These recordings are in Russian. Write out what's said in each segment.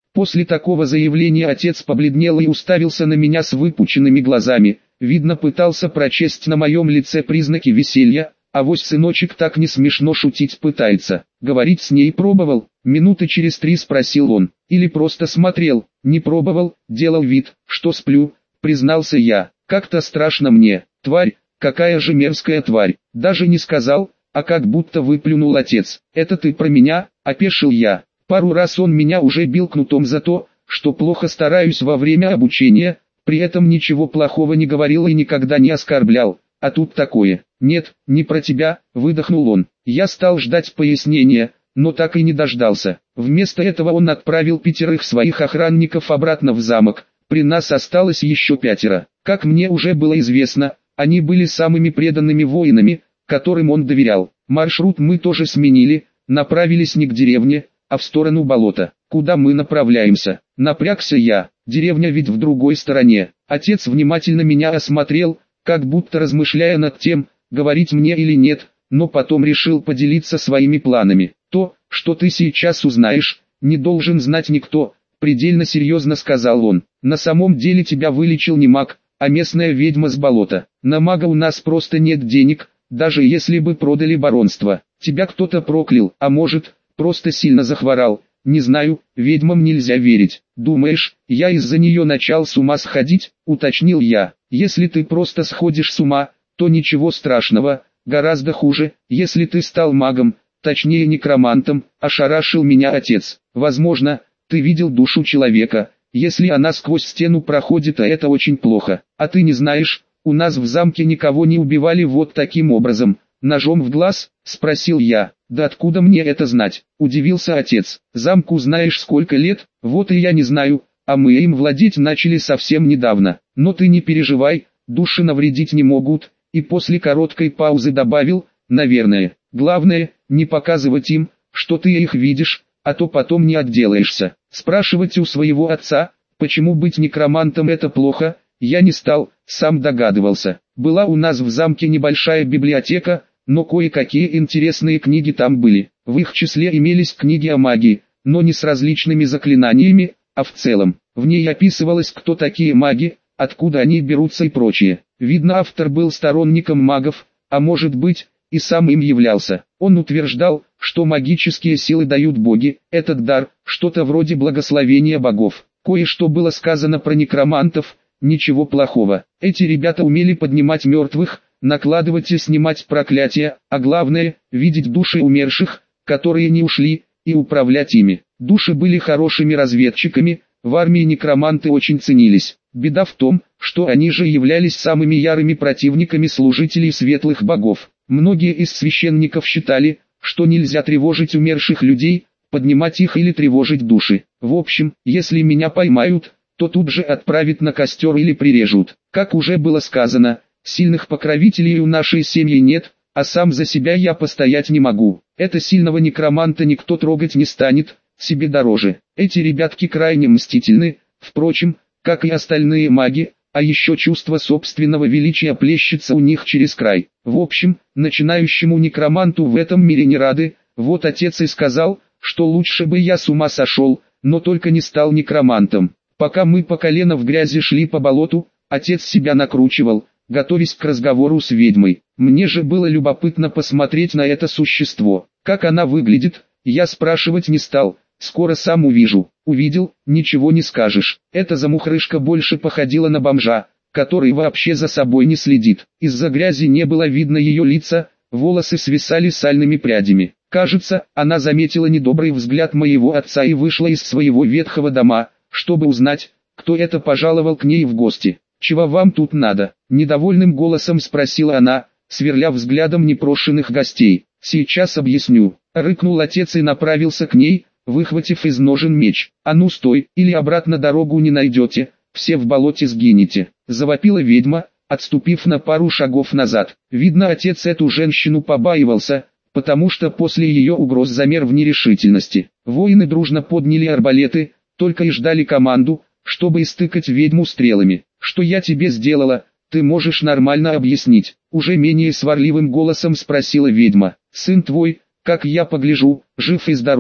После такого заявления отец побледнел и уставился на меня с выпученными глазами, видно пытался прочесть на моем лице признаки веселья. Авось сыночек так не смешно шутить пытается. Говорить с ней пробовал, минуты через 3 спросил он, или просто смотрел. Не пробовал, делал вид, что сплю, признался я. Как-то страшно мне, тварь, какая же мерзкая тварь. Даже не сказал, а как будто выплюнул отец. Это ты про меня, опешил я. Пару раз он меня уже бил кнутом за то, что плохо стараюсь во время обучения, при этом ничего плохого не говорил и никогда не оскорблял. А тут такое. Нет, не про тебя, выдохнул он. Я стал ждать пояснения, но так и не дождался. Вместо этого он отправил 5 своих охранников обратно в замок. При нас осталось еще 5. Как мне уже было известно, они были самыми преданными воинами, которым он доверял. Маршрут мы тоже сменили, направились не к деревне, а в сторону болота. Куда мы направляемся? Напрягся я. Деревня ведь в другой стороне. Отец внимательно меня осмотрел, как будто размышляя над тем, говорить мне или нет, но потом решил поделиться своими планами. То, что ты сейчас узнаешь, не должен знать никто, предельно серьезно сказал он. На самом деле тебя вылечил не маг, а местная ведьма с болота. На мага у нас просто нет денег, даже если бы продали баронство. Тебя кто-то проклял, а может, просто сильно захворал. Не знаю, ведьмам нельзя верить. Думаешь, я из-за нее начал с ума сходить, уточнил я. Если ты просто сходишь с ума, то ничего страшного, гораздо хуже, если ты стал магом, точнее некромантом, ошарашил меня отец. Возможно, ты видел душу человека, если она сквозь стену проходит, а это очень плохо. А ты не знаешь, у нас в замке никого не убивали вот таким образом, ножом в глаз, спросил я. Да откуда мне это знать, удивился отец. Замку знаешь сколько лет, вот и я не знаю, а мы им владеть начали совсем недавно. Но ты не переживай, души навредить не могут, и после короткой паузы добавил, наверное, главное, не показывать им, что ты их видишь, а то потом не отделаешься. Спрашивать у своего отца, почему быть некромантом это плохо, я не стал, сам догадывался. Была у нас в замке небольшая библиотека, но кое-какие интересные книги там были. В их числе имелись книги о магии, но не с различными заклинаниями, а в целом. В ней описывалось, кто такие маги, откуда они берутся и прочее. Видно, автор был сторонником магов, а может быть, и сам им являлся. Он утверждал, что магические силы дают боги, этот дар, что-то вроде благословения богов. Кое-что было сказано про некромантов, ничего плохого. Эти ребята умели поднимать мертвых, накладывать и снимать проклятия, а главное, видеть души умерших, которые не ушли, и управлять ими. Души были хорошими разведчиками, в армии некроманты очень ценились. Беда в том, что они же являлись самыми ярыми противниками служителей светлых богов. Многие из священников считали, что нельзя тревожить умерших людей, поднимать их или тревожить души. В общем, если меня поймают, то тут же отправят на костер или прирежут. Как уже было сказано, сильных покровителей у нашей семьи нет, а сам за себя я постоять не могу. Это сильного некроманта никто трогать не станет, себе дороже. Эти ребятки крайне мстительны, впрочем, как и остальные маги, а еще чувство собственного величия плещется у них через край. В общем, начинающему некроманту в этом мире не рады, вот отец и сказал, что лучше бы я с ума сошел, но только не стал некромантом. Пока мы по колено в грязи шли по болоту, отец себя накручивал, готовясь к разговору с ведьмой. Мне же было любопытно посмотреть на это существо. Как она выглядит, я спрашивать не стал, скоро сам увижу. Увидел, ничего не скажешь. Эта замухрышка больше походила на бомжа, который вообще за собой не следит. Из-за грязи не было видно ее лица, волосы свисали сальными прядями. Кажется, она заметила недобрый взгляд моего отца и вышла из своего ветхого дома, чтобы узнать, кто это пожаловал к ней в гости. «Чего вам тут надо?» – недовольным голосом спросила она, сверля взглядом непрошенных гостей. «Сейчас объясню», – рыкнул отец и направился к ней, выхватив из ножен меч. «А ну стой, или обратно дорогу не найдете, все в болоте сгинете», – завопила ведьма, отступив на пару шагов назад. Видно, отец эту женщину побаивался, потому что после ее угроз замер в нерешительности. Воины дружно подняли арбалеты, только и ждали команду, чтобы истыкать ведьму стрелами. «Что я тебе сделала, ты можешь нормально объяснить?» Уже менее сварливым голосом спросила ведьма. «Сын твой, как я погляжу, жив и здоров»,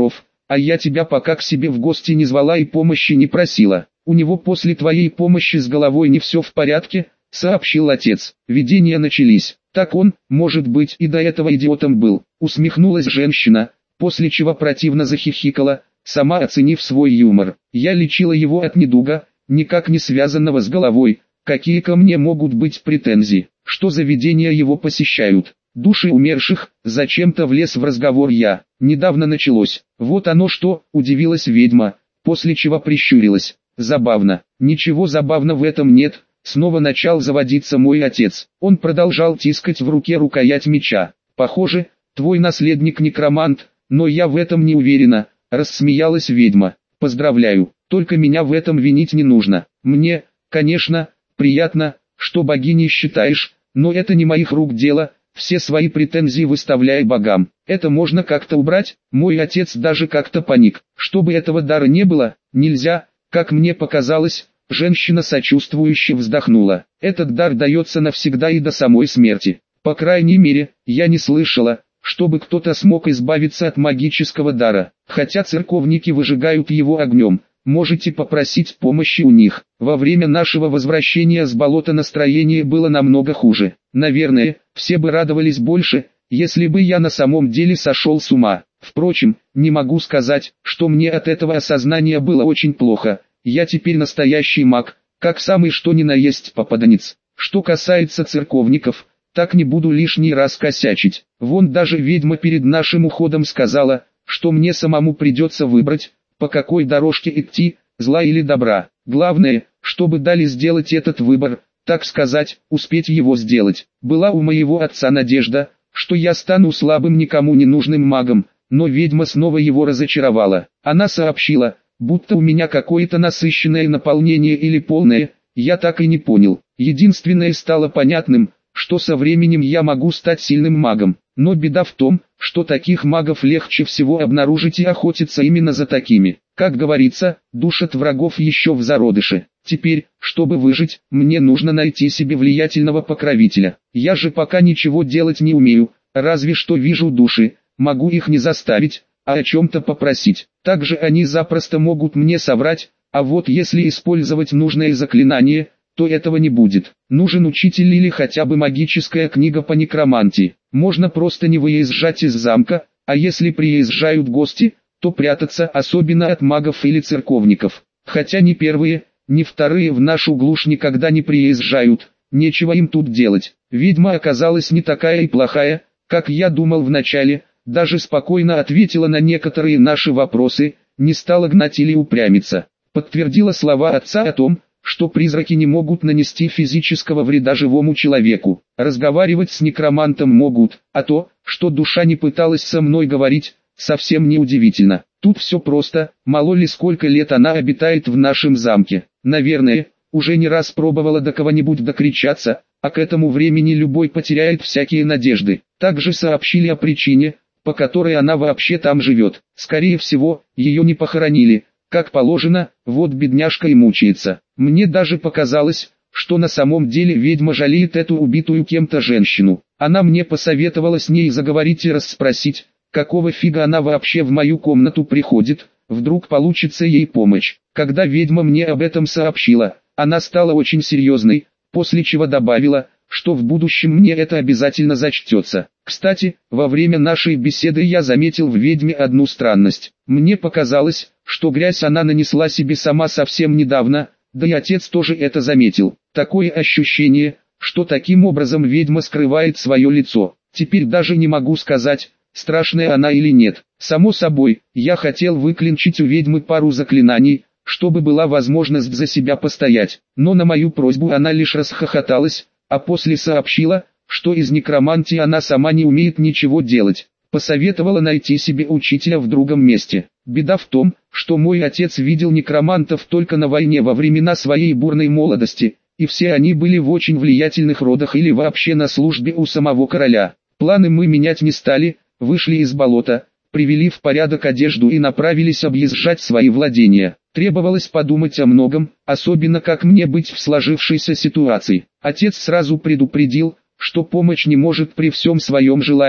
а я тебя пока к себе в гости не звала и помощи не просила. У него после твоей помощи с головой не все в порядке, сообщил отец. Видения начались. Так он, может быть, и до этого идиотом был, усмехнулась женщина, после чего противно захихикала, сама оценив свой юмор. Я лечила его от недуга, никак не связанного с головой. Какие ко мне могут быть претензии? Что за видения его посещают? Души умерших, зачем-то влез в разговор я. Недавно началось. Вот оно что, удивилась ведьма, после чего прищурилась. Забавно. Ничего забавного в этом нет. Снова начал заводиться мой отец. Он продолжал тискать в руке рукоять меча. Похоже, твой наследник некромант, но я в этом не уверена, рассмеялась ведьма. Поздравляю, только меня в этом винить не нужно. Мне, конечно, приятно, что богиней считаешь, но это не моих рук дело, все свои претензии выставляй богам. Это можно как-то убрать? Мой отец даже как-то паник. Чтобы этого дара не было, нельзя, как мне показалось. Женщина сочувствующе вздохнула. Этот дар дается навсегда и до самой смерти. По крайней мере, я не слышала, чтобы кто-то смог избавиться от магического дара. Хотя церковники выжигают его огнем. Можете попросить помощи у них. Во время нашего возвращения с болота настроение было намного хуже. Наверное, все бы радовались больше, если бы я на самом деле сошел с ума. Впрочем, не могу сказать, что мне от этого осознания было очень плохо. Я теперь настоящий маг, как самый что ни на есть попаданец. Что касается церковников, так не буду лишний раз косячить. Вон даже ведьма перед нашим уходом сказала, что мне самому придется выбрать, по какой дорожке идти, зла или добра. Главное, чтобы дали сделать этот выбор, так сказать, успеть его сделать. Была у моего отца надежда, что я стану слабым никому не нужным магом, но ведьма снова его разочаровала. Она сообщила, будто у меня какое-то насыщенное наполнение или полное, я так и не понял. Единственное стало понятным, что со временем я могу стать сильным магом. Но беда в том, что таких магов легче всего обнаружить и охотиться именно за такими. Как говорится, душат врагов еще в зародыше. Теперь, чтобы выжить, мне нужно найти себе влиятельного покровителя. Я же пока ничего делать не умею, разве что вижу души, могу их не заставить, а о чем-то попросить. Также они запросто могут мне соврать, а вот если использовать нужное заклинание, то этого не будет. Нужен учитель или хотя бы магическая книга по некромантии. Можно просто не выезжать из замка, а если приезжают гости, то прятаться, особенно от магов или церковников. Хотя ни первые, ни вторые в нашу глушь никогда не приезжают, нечего им тут делать. Ведьма оказалась не такая и плохая, как я думал вначале, даже спокойно ответила на некоторые наши вопросы, не стала гнать или упрямиться. Подтвердила слова отца о том, что призраки не могут нанести физического вреда живому человеку. Разговаривать с некромантом могут, а то, что душа не пыталась со мной говорить, совсем не удивительно. Тут все просто, мало ли сколько лет она обитает в нашем замке. Наверное, уже не раз пробовала до кого-нибудь докричаться, а к этому времени любой потеряет всякие надежды. Также сообщили о причине, по которой она вообще там живет. Скорее всего, ее не похоронили, как положено, вот бедняжка и мучается. Мне даже показалось, что на самом деле ведьма жалеет эту убитую кем-то женщину. Она мне посоветовала с ней заговорить и расспросить, какого фига она вообще в мою комнату приходит, вдруг получится ей помочь. Когда ведьма мне об этом сообщила, она стала очень серьезной, после чего добавила, что в будущем мне это обязательно зачтется. Кстати, во время нашей беседы я заметил в ведьме одну странность. Мне показалось, что грязь она нанесла себе сама совсем недавно, да и отец тоже это заметил. Такое ощущение, что таким образом ведьма скрывает свое лицо. Теперь даже не могу сказать, страшная она или нет. Само собой, я хотел выклинчить у ведьмы пару заклинаний, чтобы была возможность за себя постоять. Но на мою просьбу она лишь расхохоталась, а после сообщила, что из некромантии она сама не умеет ничего делать. Посоветовала найти себе учителя в другом месте. Беда в том, что мой отец видел некромантов только на войне во времена своей бурной молодости, и все они были в очень влиятельных родах или вообще на службе у самого короля. Планы мы менять не стали, вышли из болота, привели в порядок одежду и направились объезжать свои владения. Требовалось подумать о многом, особенно как мне быть в сложившейся ситуации. Отец сразу предупредил, что помощь не может при всем своем желании,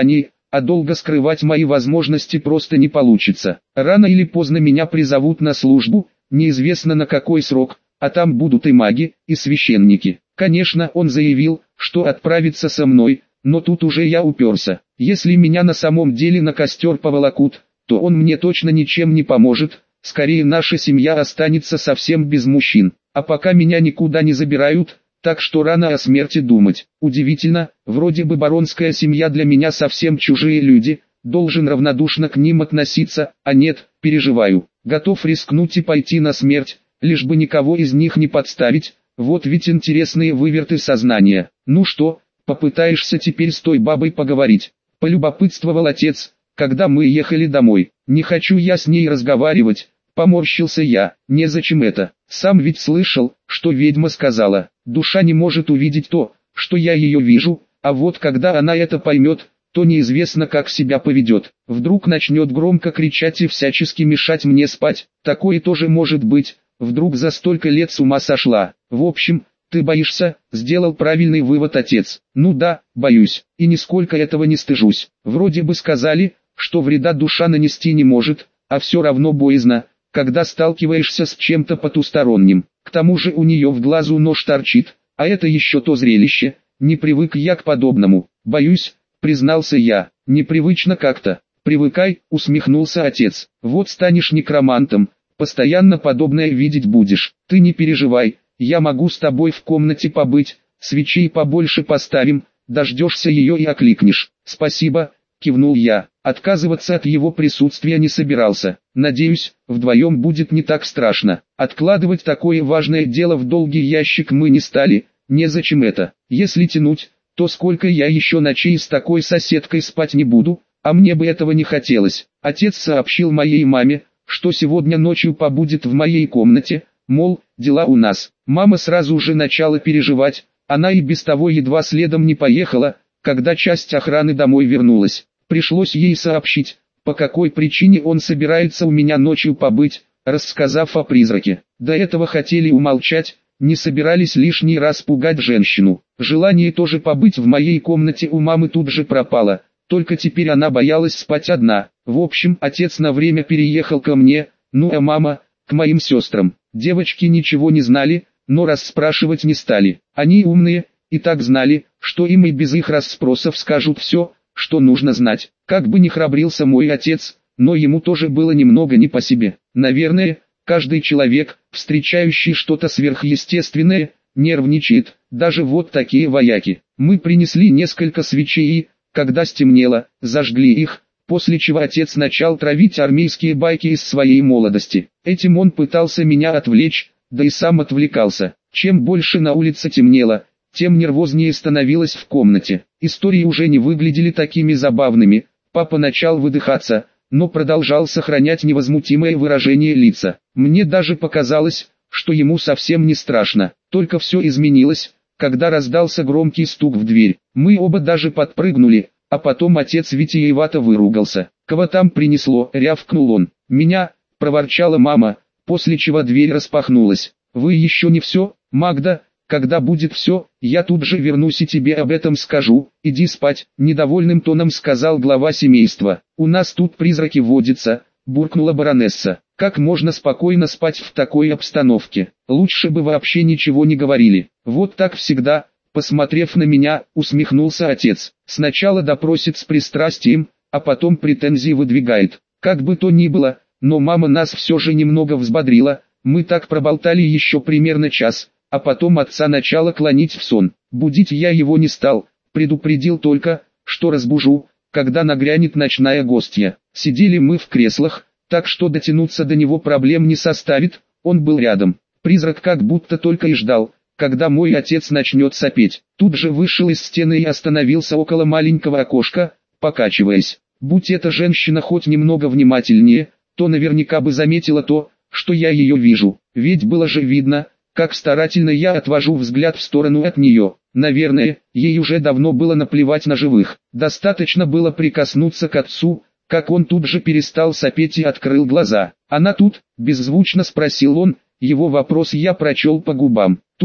а долго скрывать мои возможности просто не получится. Рано или поздно меня призовут на службу, неизвестно на какой срок, а там будут и маги, и священники. Конечно, он заявил, что отправится со мной, но тут уже я уперся. Если меня на самом деле на костер поволокут, то он мне точно ничем не поможет, скорее наша семья останется совсем без мужчин. А пока меня никуда не забирают, так что рано о смерти думать. Удивительно, вроде бы баронская семья для меня совсем чужие люди, должен равнодушно к ним относиться, а нет, переживаю. Готов рискнуть и пойти на смерть, лишь бы никого из них не подставить, вот ведь интересные выверты сознания. Ну что, попытаешься теперь с той бабой поговорить? Полюбопытствовал отец, когда мы ехали домой. Не хочу я с ней разговаривать, поморщился я, незачем это. Сам ведь слышал, что ведьма сказала, душа не может увидеть то, что я ее вижу, а вот когда она это поймет, то неизвестно как себя поведет. Вдруг начнет громко кричать и всячески мешать мне спать, такое тоже может быть, вдруг за столько лет с ума сошла. В общем, ты боишься, сделал правильный вывод отец. Ну да, боюсь, и нисколько этого не стыжусь. Вроде бы сказали, что вреда душа нанести не может, а все равно боязно, когда сталкиваешься с чем-то потусторонним. К тому же у нее в глазу нож торчит, а это еще то зрелище, не привык я к подобному. Боюсь, признался я, непривычно как-то. Привыкай, усмехнулся отец. Вот станешь некромантом, постоянно подобное видеть будешь. Ты не переживай, я могу с тобой в комнате побыть, свечей побольше поставим, дождешься ее и окликнешь. Спасибо, кивнул я. Отказываться от его присутствия не собирался. Надеюсь, вдвоем будет не так страшно. Откладывать такое важное дело в долгий ящик мы не стали, незачем это. Если тянуть, то сколько я еще ночей с такой соседкой спать не буду, а мне бы этого не хотелось. Отец сообщил моей маме, что сегодня ночью побудет в моей комнате, мол, дела у нас. Мама сразу же начала переживать, она и без того едва следом не поехала, когда часть охраны домой вернулась. Пришлось ей сообщить, по какой причине он собирается у меня ночью побыть, рассказав о призраке. До этого хотели умолчать, не собирались лишний раз пугать женщину. Желание тоже побыть в моей комнате у мамы тут же пропало, только теперь она боялась спать одна. В общем, отец на время переехал ко мне, ну а мама, к моим сестрам. Девочки ничего не знали, но расспрашивать не стали. Они умные, и так знали, что им и без их расспросов скажут все, что нужно знать. Как бы ни храбрился мой отец, но ему тоже было немного не по себе. Наверное, каждый человек, встречающий что-то сверхъестественное, нервничает, даже вот такие вояки. Мы принесли несколько свечей и, когда стемнело, зажгли их, после чего отец начал травить армейские байки из своей молодости. Этим он пытался меня отвлечь, да и сам отвлекался. Чем больше на улице темнело, тем нервознее становилось в комнате. Истории уже не выглядели такими забавными, папа начал выдыхаться, но продолжал сохранять невозмутимое выражение лица. Мне даже показалось, что ему совсем не страшно. Только все изменилось, когда раздался громкий стук в дверь. Мы оба даже подпрыгнули, а потом отец витиевато выругался. «Кого там принесло?» — рявкнул он. «Меня», — проворчала мама, после чего дверь распахнулась. «Вы еще не все, Магда? Когда будет все, я тут же вернусь и тебе об этом скажу. Иди спать», — недовольным тоном сказал глава семейства. «У нас тут призраки водятся», — буркнула баронесса. «Как можно спокойно спать в такой обстановке? Лучше бы вообще ничего не говорили». «Вот так всегда», — посмотрев на меня, усмехнулся отец. «Сначала допросит с пристрастием, а потом претензии выдвигает. Как бы то ни было, но мама нас все же немного взбодрила, мы так проболтали еще примерно час». А потом отца начало клонить в сон. Будить я его не стал, предупредил только, что разбужу, когда нагрянет ночная гостья. Сидели мы в креслах, так что дотянуться до него проблем не составит, он был рядом. Призрак как будто только и ждал, когда мой отец начнет сопеть. Тут же вышел из стены и остановился около маленького окошка, покачиваясь. Будь эта женщина хоть немного внимательнее, то наверняка бы заметила то, что я ее вижу. Ведь было же видно, как старательно я отвожу взгляд в сторону от нее. Наверное, ей уже давно было наплевать на живых. Достаточно было прикоснуться к отцу, как он тут же перестал сопеть и открыл глаза. «Она тут?» – беззвучно спросил он, его вопрос я прочел по губам. «Тут»,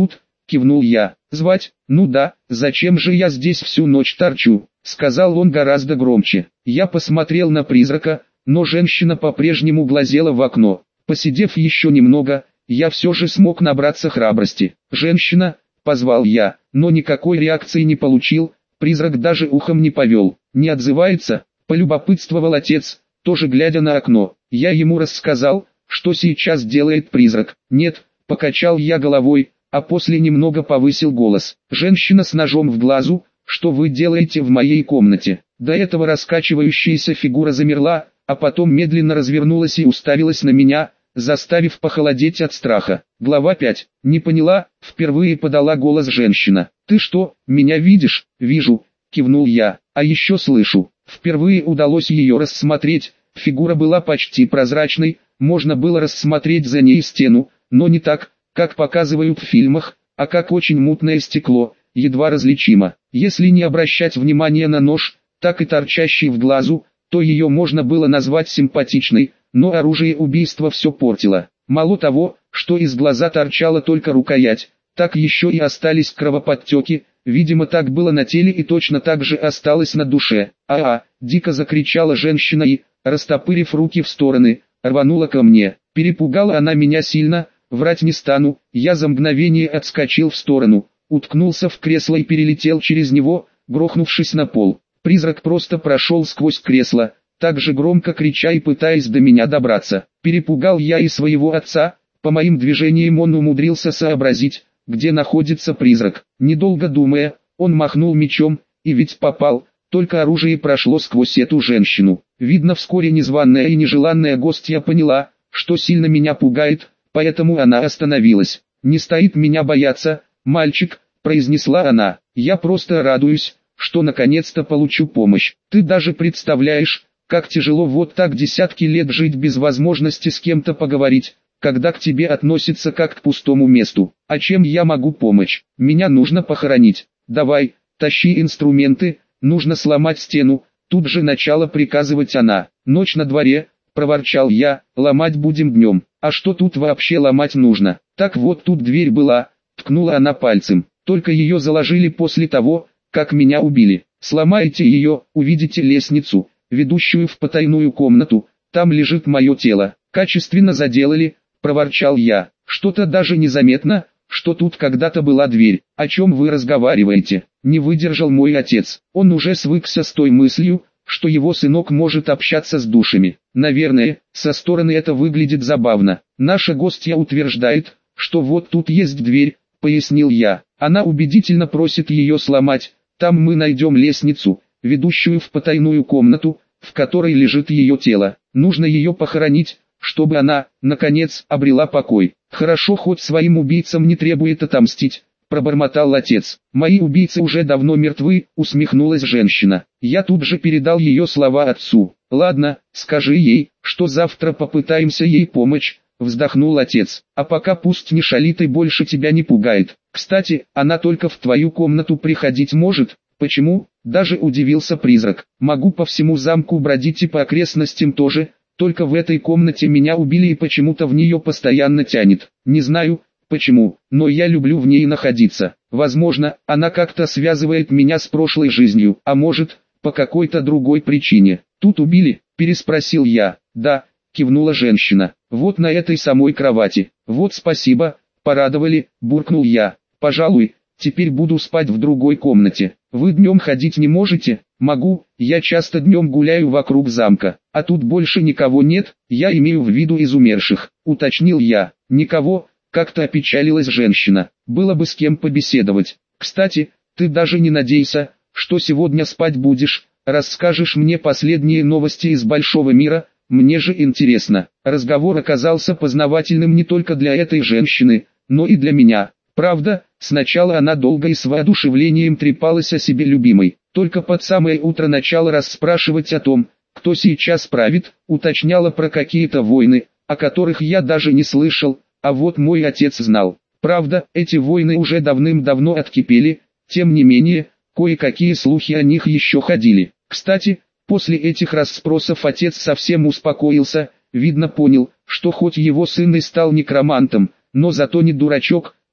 кивнул я. Звать? Ну да, зачем же я здесь всю ночь торчу, сказал он гораздо громче. Я посмотрел на призрака, но женщина по-прежнему глазела в окно. Посидев еще немного, я все же смог набраться храбрости. «Женщина!» — позвал я, но никакой реакции не получил, призрак даже ухом не повел. «Не отзывается?» — полюбопытствовал отец, тоже глядя на окно. Я ему рассказал, что сейчас делает призрак. «Нет», — покачал я головой, а после немного повысил голос. «Женщина с ножом в глазу, что вы делаете в моей комнате?» До этого раскачивающаяся фигура замерла, а потом медленно развернулась и уставилась на меня, заставив похолодеть от страха. Глава 5. «Не поняла», — впервые подала голос женщина. «Ты что, меня видишь?» «Вижу», — кивнул я, — «а еще слышу». Впервые удалось ее рассмотреть, фигура была почти прозрачной, можно было рассмотреть за ней стену, но не так, как показывают в фильмах, а как очень мутное стекло, едва различимо. Если не обращать внимания на нож, так и торчащий в глазу, то ее можно было назвать симпатичной, но оружие убийства все портило. Мало того, что из глаза торчала только рукоять, так еще и остались кровоподтеки, видимо так было на теле и точно так же осталось на душе. Дико закричала женщина и, растопырив руки в стороны, рванула ко мне. Перепугала она меня сильно, врать не стану, я за мгновение отскочил в сторону, уткнулся в кресло и перелетел через него, грохнувшись на пол. Призрак просто прошел сквозь кресло, так же громко крича и пытаясь до меня добраться. Перепугал я и своего отца, по моим движениям он умудрился сообразить, где находится призрак. Недолго думая, он махнул мечом, и ведь попал, только оружие прошло сквозь эту женщину. Видно, вскоре незваная и нежеланная гостья поняла, что сильно меня пугает, поэтому она остановилась. «Не стоит меня бояться, мальчик», — произнесла она, — «я просто радуюсь, что наконец-то получу помощь. Ты даже представляешь, как тяжело вот так десятки лет жить без возможности с кем-то поговорить, когда к тебе относятся как к пустому месту. А чем я могу помочь? Меня нужно похоронить. Давай, тащи инструменты, нужно сломать стену». Тут же начала приказывать она. «Ночь на дворе», — проворчал я, — «ломать будем днем. А что тут вообще ломать нужно? Так вот тут дверь была», — ткнула она пальцем. «Только ее заложили после того, как меня убили. Сломайте ее, увидите лестницу, ведущую в потайную комнату, там лежит мое тело». «Качественно заделали», — проворчал я. «Что-то даже незаметно, что тут когда-то была дверь. О чем вы разговариваете?» Не выдержал мой отец. Он уже свыкся с той мыслью, что его сынок может общаться с душами. Наверное, со стороны это выглядит забавно. «Наша гостья утверждает, что вот тут есть дверь», — пояснил я. «Она убедительно просит ее сломать. Там мы найдем лестницу, ведущую в потайную комнату, в которой лежит ее тело. Нужно ее похоронить, чтобы она, наконец, обрела покой». «Хорошо, хоть своим убийцам не требует отомстить», — пробормотал отец. «Мои убийцы уже давно мертвы», — усмехнулась женщина. Я тут же передал ее слова отцу. «Ладно, скажи ей, что завтра попытаемся ей помочь», — вздохнул отец. «А пока пусть не шалит и больше тебя не пугает. Кстати, она только в твою комнату приходить может». «Почему?» — даже удивился призрак. «Могу по всему замку бродить и по окрестностям тоже, только в этой комнате меня убили и почему-то в нее постоянно тянет. Не знаю, почему, но я люблю в ней находиться. Возможно, она как-то связывает меня с прошлой жизнью, а может, по какой-то другой причине». «Тут убили?» — переспросил я. «Да», — кивнула женщина. «Вот на этой самой кровати». «Вот спасибо, порадовали», — буркнул я. «Пожалуй, теперь буду спать в другой комнате. Вы днем ходить не можете?» «Могу, я часто днем гуляю вокруг замка. А тут больше никого нет?» «Я имею в виду из умерших», — уточнил я. «Никого», — как-то опечалилась женщина. «Было бы с кем побеседовать. Кстати, ты даже не надейся, что сегодня спать будешь, расскажешь мне последние новости из большого мира, мне же интересно». Разговор оказался познавательным не только для этой женщины, но и для меня. Правда, сначала она долго и с воодушевлением трепалась о себе любимой, только под самое утро начала расспрашивать о том, кто сейчас правит, уточняла про какие-то войны, о которых я даже не слышал, а вот мой отец знал. Правда, эти войны уже давным-давно откипели, тем не менее, кое-какие слухи о них еще ходили. Кстати, после этих расспросов отец совсем успокоился, видно понял, что хоть его сын и стал некромантом, но зато не дурачок,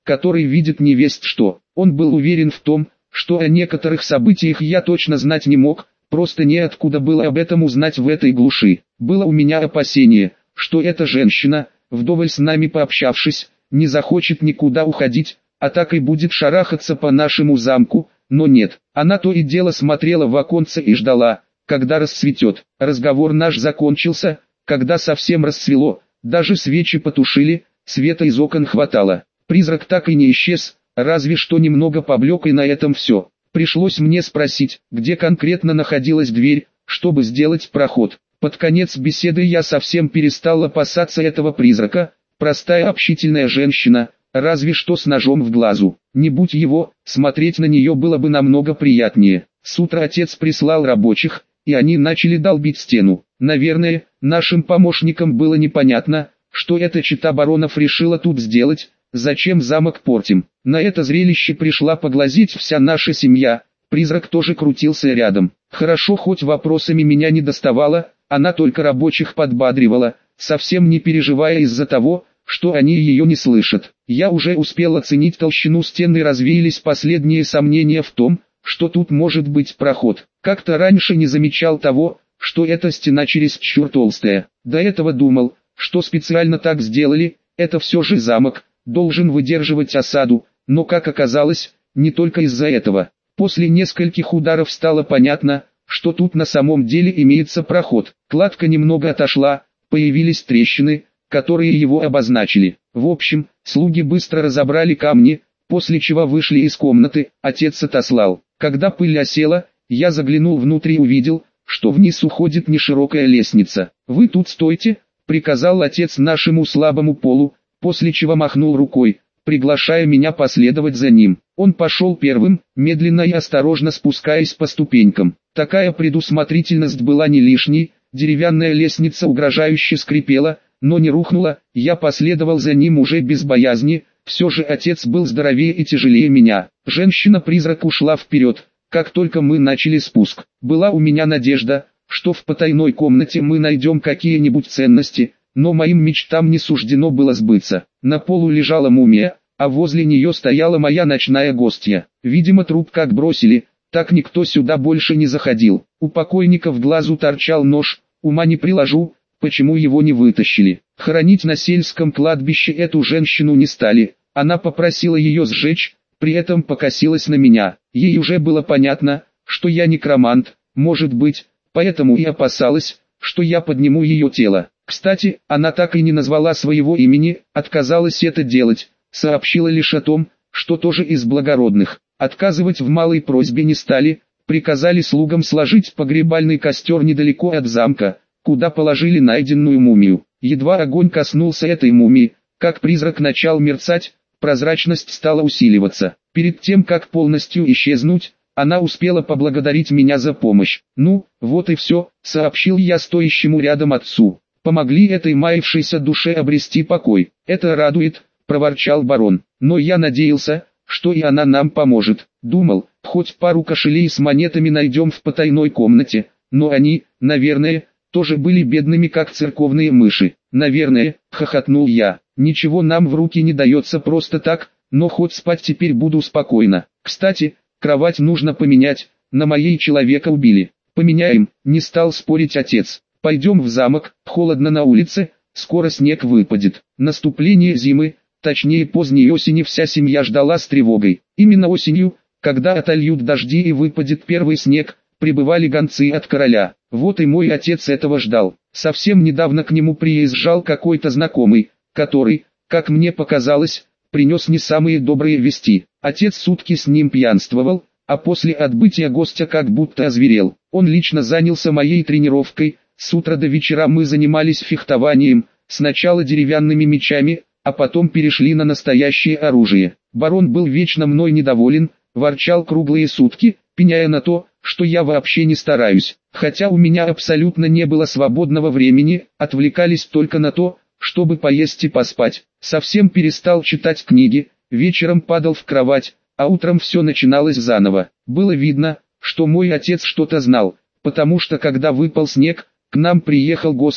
который видит невесть что. Он был уверен в том, что о некоторых событиях я точно знать не мог, просто неоткуда было об этом узнать в этой глуши. Было у меня опасение, что эта женщина, вдоволь с нами пообщавшись, не захочет никуда уходить, а так и будет шарахаться по нашему замку, но нет. Она то и дело смотрела в оконце и ждала, когда расцветет. Разговор наш закончился, когда совсем расцвело, даже свечи потушили, света из окон хватало. Призрак так и не исчез, разве что немного поблек, и на этом все. Пришлось мне спросить, где конкретно находилась дверь, чтобы сделать проход. Под конец беседы я совсем перестал опасаться этого призрака, простая общительная женщина, разве что с ножом в глазу. Не будь его, смотреть на нее было бы намного приятнее. С утра отец прислал рабочих, и они начали долбить стену. Наверное, нашим помощникам было непонятно, что эта чета баронов решила тут сделать, зачем замок портим. На это зрелище пришла поглазеть вся наша семья, призрак тоже крутился рядом. Хорошо хоть вопросами меня не доставала, она только рабочих подбадривала, совсем не переживая из-за того, что они ее не слышат. Я уже успел оценить толщину стены, развеялись последние сомнения в том, что тут может быть проход. Как-то раньше не замечал того, что эта стена чересчур толстая. До этого думал, что специально так сделали, это все же замок, должен выдерживать осаду, но как оказалось, не только из-за этого. После нескольких ударов стало понятно, что тут на самом деле имеется проход. Кладка немного отошла, появились трещины, которые его обозначили. В общем, слуги быстро разобрали камни, после чего вышли из комнаты, отец отослал. Когда пыль осела, я заглянул внутрь и увидел, что вниз уходит неширокая лестница. «Вы тут стойте», — приказал отец нашему слабому полу, после чего махнул рукой, приглашая меня последовать за ним. Он пошел первым, медленно и осторожно спускаясь по ступенькам. Такая предусмотрительность была не лишней, деревянная лестница угрожающе скрипела, но не рухнула. Я последовал за ним уже без боязни, все же отец был здоровее и тяжелее меня. Женщина-призрак ушла вперед, как только мы начали спуск. Была у меня надежда, что в потайной комнате мы найдем какие-нибудь ценности, но моим мечтам не суждено было сбыться. На полу лежала мумия, а возле нее стояла моя ночная гостья. Видимо, труп как бросили, так никто сюда больше не заходил. У покойника в глазу торчал нож, ума не приложу, почему его не вытащили. Хоронить на сельском кладбище эту женщину не стали, она попросила ее сжечь, при этом покосилась на меня. Ей уже было понятно, что я некромант, может быть, поэтому и опасалась, что я подниму ее тело. Кстати, она так и не назвала своего имени, отказалась это делать, сообщила лишь о том, что тоже из благородных. Отказывать в малой просьбе не стали, приказали слугам сложить погребальный костер недалеко от замка, куда положили найденную мумию. Едва огонь коснулся этой мумии, как призрак начал мерцать, прозрачность стала усиливаться. Перед тем как полностью исчезнуть, она успела поблагодарить меня за помощь. «Ну, вот и все», — сообщил я стоящему рядом отцу. «Помогли этой маявшейся душе обрести покой. Это радует», — проворчал барон. «Но я надеялся, что и она нам поможет. Думал, хоть пару кошелей с монетами найдем в потайной комнате, но они, наверное, тоже были бедными как церковные мыши». «Наверное», — хохотнул я. «Ничего нам в руки не дается просто так, но хоть спать теперь буду спокойно. Кстати, кровать нужно поменять, на моей человека убили». «Поменяем», — не стал спорить отец. «Пойдем в замок, холодно на улице, скоро снег выпадет». Наступление зимы, точнее поздней осени, вся семья ждала с тревогой. Именно осенью, когда отольют дожди и выпадет первый снег, прибывали гонцы от короля. Вот и мой отец этого ждал. Совсем недавно к нему приезжал какой-то знакомый, который, как мне показалось, принес не самые добрые вести. Отец сутки с ним пьянствовал, а после отбытия гостя как будто озверел. Он лично занялся моей тренировкой. С утра до вечера мы занимались фехтованием, сначала деревянными мечами, а потом перешли на настоящее оружие. Барон был вечно мной недоволен, ворчал круглые сутки, пеняя на то, что я вообще не стараюсь. Хотя у меня абсолютно не было свободного времени, отвлекались только на то, чтобы поесть и поспать. Совсем перестал читать книги, вечером падал в кровать, а утром все начиналось заново. Было видно, что мой отец что-то знал, потому что когда выпал снег, к нам приехал гость,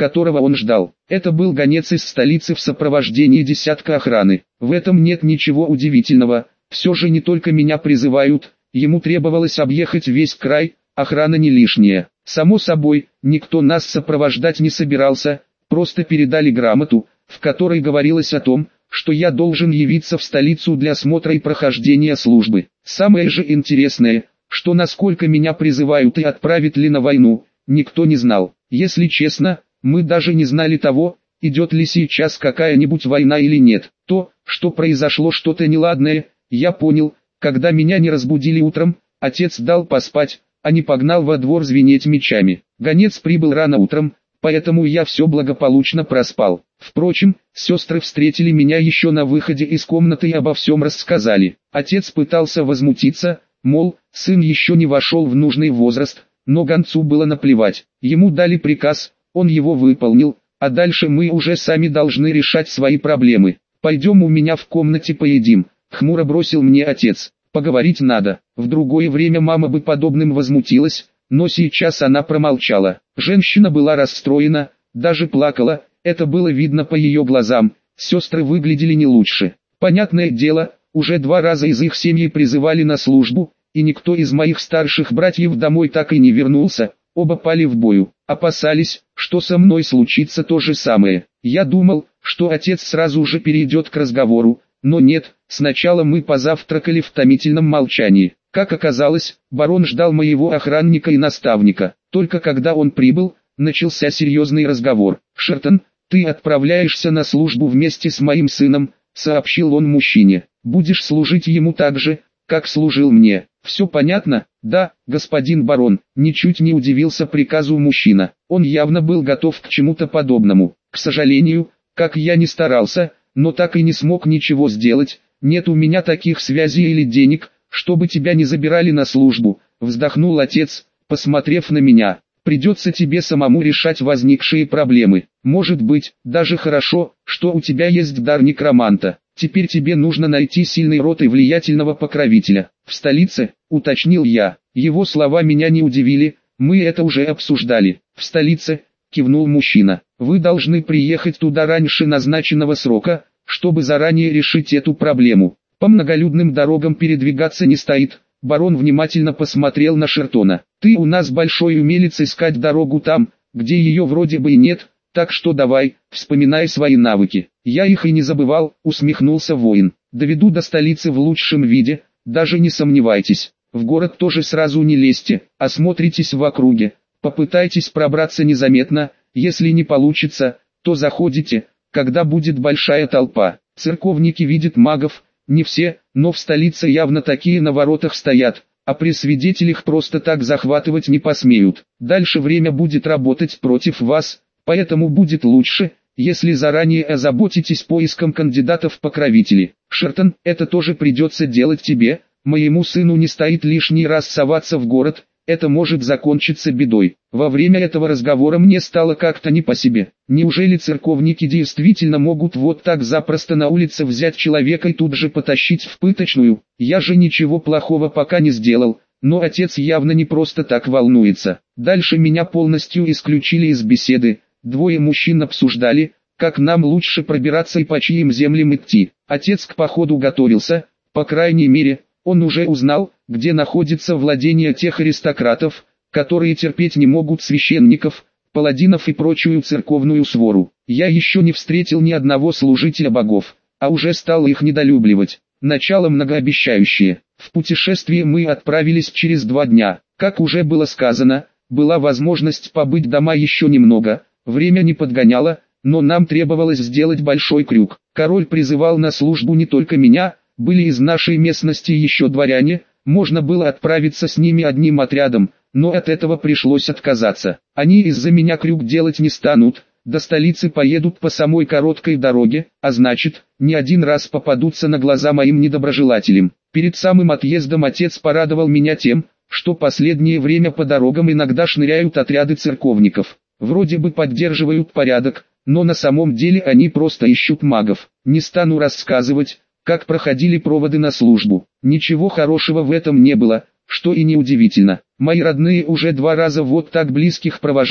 которого он ждал. Это был гонец из столицы в сопровождении десятка охраны. В этом нет ничего удивительного, все же не только меня призывают, ему требовалось объехать весь край, охрана не лишняя. Само собой, никто нас сопровождать не собирался, просто передали грамоту, в которой говорилось о том, что я должен явиться в столицу для осмотра и прохождения службы. Самое же интересное, что насколько меня призывают и отправят ли на войну, никто не знал. Если честно, мы даже не знали того, идет ли сейчас какая-нибудь война или нет. То, что произошло что-то неладное, я понял, когда меня не разбудили утром, отец дал поспать, а не погнал во двор звенеть мечами. Гонец прибыл рано утром, поэтому я все благополучно проспал. Впрочем, сестры встретили меня еще на выходе из комнаты и обо всем рассказали. Отец пытался возмутиться, мол, сын еще не вошел в нужный возраст, но гонцу было наплевать. Ему дали приказ, он его выполнил, а дальше мы уже сами должны решать свои проблемы. «Пойдем у меня в комнате поедим», — хмуро бросил мне отец. «Поговорить надо». В другое время мама бы подобным возмутилась, но сейчас она промолчала. Женщина была расстроена, даже плакала, это было видно по ее глазам, сестры выглядели не лучше. Понятное дело, уже 2 раза из их семьи призывали на службу, и никто из моих старших братьев домой так и не вернулся, оба пали в бою. Опасались, что со мной случится то же самое. Я думал, что отец сразу же перейдет к разговору, но нет, сначала мы позавтракали в томительном молчании. Как оказалось, барон ждал моего охранника и наставника. Только когда он прибыл, начался серьезный разговор. «Шертон, ты отправляешься на службу вместе с моим сыном», — сообщил он мужчине. «Будешь служить ему так же, как служил мне». «Все понятно?» «Да, господин барон», — ничуть не удивился приказу мужчина. Он явно был готов к чему-то подобному. «К сожалению, как я ни старался, но так и не смог ничего сделать, нет у меня таких связей или денег, чтобы тебя не забирали на службу», — вздохнул отец, посмотрев на меня. «Придется тебе самому решать возникшие проблемы. Может быть, даже хорошо, что у тебя есть дар некроманта. Теперь тебе нужно найти сильный род и влиятельного покровителя. В столице», — уточнил я. Его слова меня не удивили, мы это уже обсуждали. «В столице», — кивнул мужчина. «Вы должны приехать туда раньше назначенного срока, чтобы заранее решить эту проблему. По многолюдным дорогам передвигаться не стоит». Барон внимательно посмотрел на Шертона. «Ты у нас большой умелец искать дорогу там, где ее вроде бы и нет, так что давай, вспоминай свои навыки». «Я их и не забывал», — усмехнулся воин. «Доведу до столицы в лучшем виде, даже не сомневайтесь. В город тоже сразу не лезьте, осмотритесь в округе, попытайтесь пробраться незаметно, если не получится, то заходите, когда будет большая толпа. Церковники видят магов, не все, но в столице явно такие на воротах стоят, а при свидетелях просто так захватывать не посмеют. Дальше время будет работать против вас, поэтому будет лучше, если заранее озаботитесь поиском кандидатов в покровители. Шертон, это тоже придется делать тебе, моему сыну не стоит лишний раз соваться в город, это может закончиться бедой». Во время этого разговора мне стало как-то не по себе. Неужели церковники действительно могут вот так запросто на улице взять человека и тут же потащить в пыточную? Я же ничего плохого пока не сделал, но отец явно не просто так волнуется. Дальше меня полностью исключили из беседы. 2 мужчин обсуждали, как нам лучше пробираться и по чьим землям идти. Отец к походу готовился, по крайней мере, он уже узнал, где находится владение тех аристократов, которые терпеть не могут священников, паладинов и прочую церковную свору. Я еще не встретил ни одного служителя богов, а уже стал их недолюбливать. Начало многообещающее. В путешествие мы отправились через 2 дня. Как уже было сказано, была возможность побыть дома еще немного, время не подгоняло, но нам требовалось сделать большой крюк. Король призывал на службу не только меня, были из нашей местности еще дворяне, можно было отправиться с ними одним отрядом, но от этого пришлось отказаться. Они из-за меня крюк делать не станут, до столицы поедут по самой короткой дороге, а значит, не один раз попадутся на глаза моим недоброжелателям. Перед самым отъездом отец порадовал меня тем, что последнее время по дорогам иногда шныряют отряды церковников. Вроде бы поддерживают порядок, но на самом деле они просто ищут магов. Не стану рассказывать, как проходили проводы на службу. Ничего хорошего в этом не было, что и неудивительно. Мои родные уже 2 раза вот так близких провожали,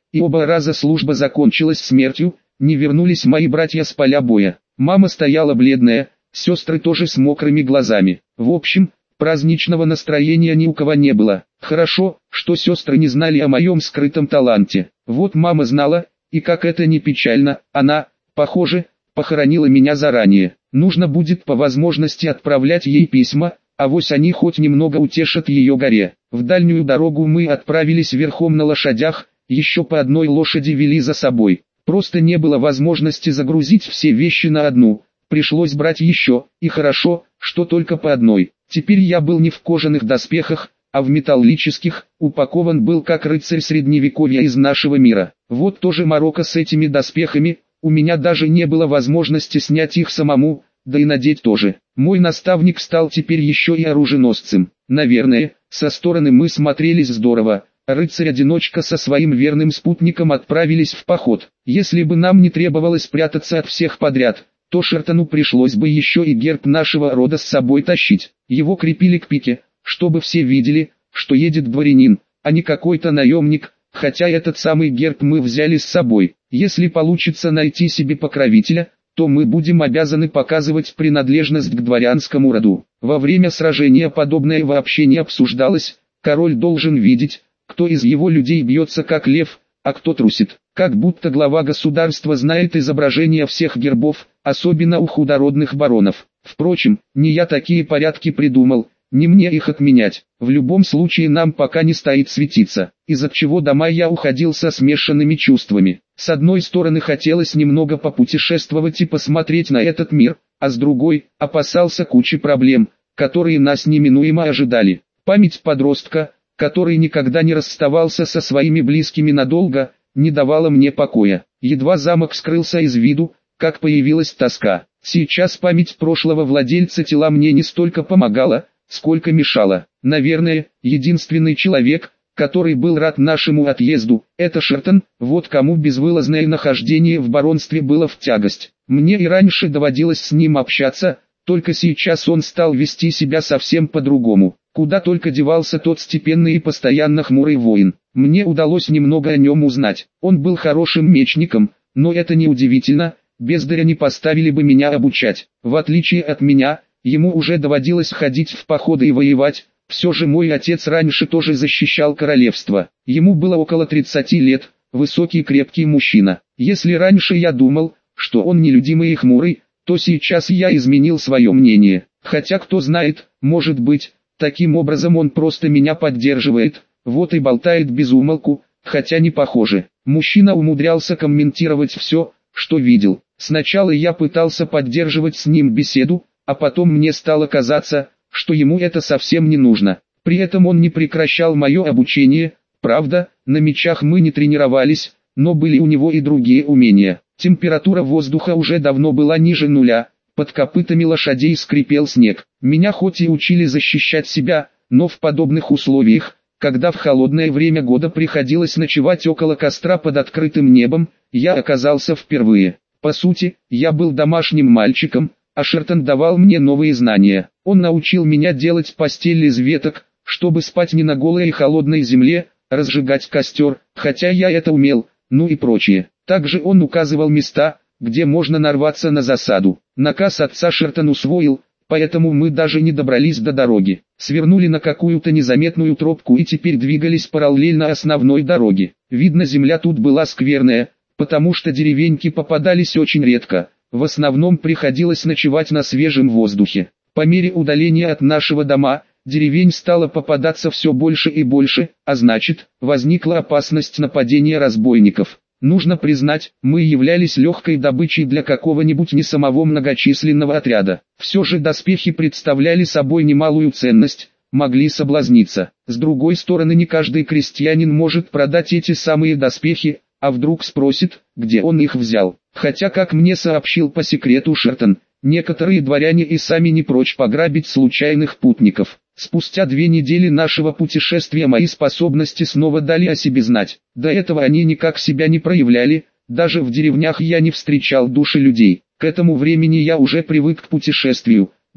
и оба раза служба закончилась смертью, не вернулись мои братья с поля боя. Мама стояла бледная, сестры тоже с мокрыми глазами. В общем, праздничного настроения ни у кого не было. Хорошо, что сестры не знали о моем скрытом таланте. Вот мама знала, и как это ни печально, она, похоже, похоронила меня заранее. Нужно будет по возможности отправлять ей письма, авось они хоть немного утешат ее горе. В дальнюю дорогу мы отправились верхом на лошадях, еще по одной лошади вели за собой. Просто не было возможности загрузить все вещи на одну, пришлось брать еще, и хорошо, что только по одной. Теперь я был не в кожаных доспехах, а в металлических, упакован был как рыцарь средневековья из нашего мира. Вот тоже морока с этими доспехами, у меня даже не было возможности снять их самому, да и надеть тоже. Мой наставник стал теперь еще и оруженосцем. Наверное, со стороны мы смотрелись здорово. Рыцарь-одиночка со своим верным спутником отправились в поход. Если бы нам не требовалось прятаться от всех подряд, то Шертону пришлось бы еще и герб нашего рода с собой тащить. Его крепили к пике, чтобы все видели, что едет дворянин, а не какой-то наемник, хотя этот самый герб мы взяли с собой. Если получится найти себе покровителя, то мы будем обязаны показывать принадлежность к дворянскому роду. Во время сражения подобное вообще не обсуждалось, король должен видеть, кто из его людей бьется как лев, а кто трусит. Как будто глава государства знает изображения всех гербов, особенно у худородных баронов. Впрочем, не я такие порядки придумал, не мне их отменять. В любом случае нам пока не стоит светиться, из-за чего домой я уходил со смешанными чувствами. С одной стороны хотелось немного попутешествовать и посмотреть на этот мир, а с другой, опасался кучи проблем, которые нас неминуемо ожидали. Память подростка, который никогда не расставался со своими близкими надолго, не давала мне покоя. Едва замок скрылся из виду, как появилась тоска. Сейчас память прошлого владельца тела мне не столько помогала, сколько мешала. Наверное, единственный человек, который был рад нашему отъезду, это Шертон, вот кому безвылазное нахождение в баронстве было в тягость. Мне и раньше доводилось с ним общаться, только сейчас он стал вести себя совсем по-другому. Куда только девался тот степенный и постоянно хмурый воин. Мне удалось немного о нем узнать. Он был хорошим мечником, но это не удивительно, бездаря не поставили бы меня обучать. В отличие от меня, ему уже доводилось ходить в походы и воевать, все же мой отец раньше тоже защищал королевство. Ему было около 30 лет, высокий крепкий мужчина. Если раньше я думал, что он нелюдимый и хмурый, то сейчас я изменил свое мнение. Хотя кто знает, может быть, таким образом он просто меня поддерживает, вот и болтает без умолку, хотя не похоже. Мужчина умудрялся комментировать все, что видел. Сначала я пытался поддерживать с ним беседу, а потом мне стало казаться, что ему это совсем не нужно. При этом он не прекращал мое обучение, правда, на мечах мы не тренировались, но были у него и другие умения. Температура воздуха уже давно была ниже нуля, под копытами лошадей скрипел снег. Меня хоть и учили защищать себя, но в подобных условиях, когда в холодное время года приходилось ночевать около костра под открытым небом, я оказался впервые. По сути, я был домашним мальчиком, а Шертон давал мне новые знания. Он научил меня делать постель из веток, чтобы спать не на голой и холодной земле, разжигать костер, хотя я это умел, ну и прочее. Также он указывал места, где можно нарваться на засаду. Наказ отца Шертон усвоил, поэтому мы даже не добрались до дороги. Свернули на какую-то незаметную тропку и теперь двигались параллельно основной дороге. Видно, земля тут была скверная, потому что деревеньки попадались очень редко. В основном приходилось ночевать на свежем воздухе. По мере удаления от нашего дома, деревень стало попадаться все больше и больше, а значит, возникла опасность нападения разбойников. Нужно признать, мы являлись легкой добычей для какого-нибудь не самого многочисленного отряда. Все же доспехи представляли собой немалую ценность, могли соблазниться. С другой стороны, не каждый крестьянин может продать эти самые доспехи, а вдруг спросит, где он их взял. Хотя, как мне сообщил по секрету Шертон, некоторые дворяне и сами не прочь пограбить случайных путников. Спустя 2 недели нашего путешествия мои способности снова дали о себе знать. До этого они никак себя не проявляли, даже в деревнях я не встречал души людей. К этому времени я уже привык к путешествию,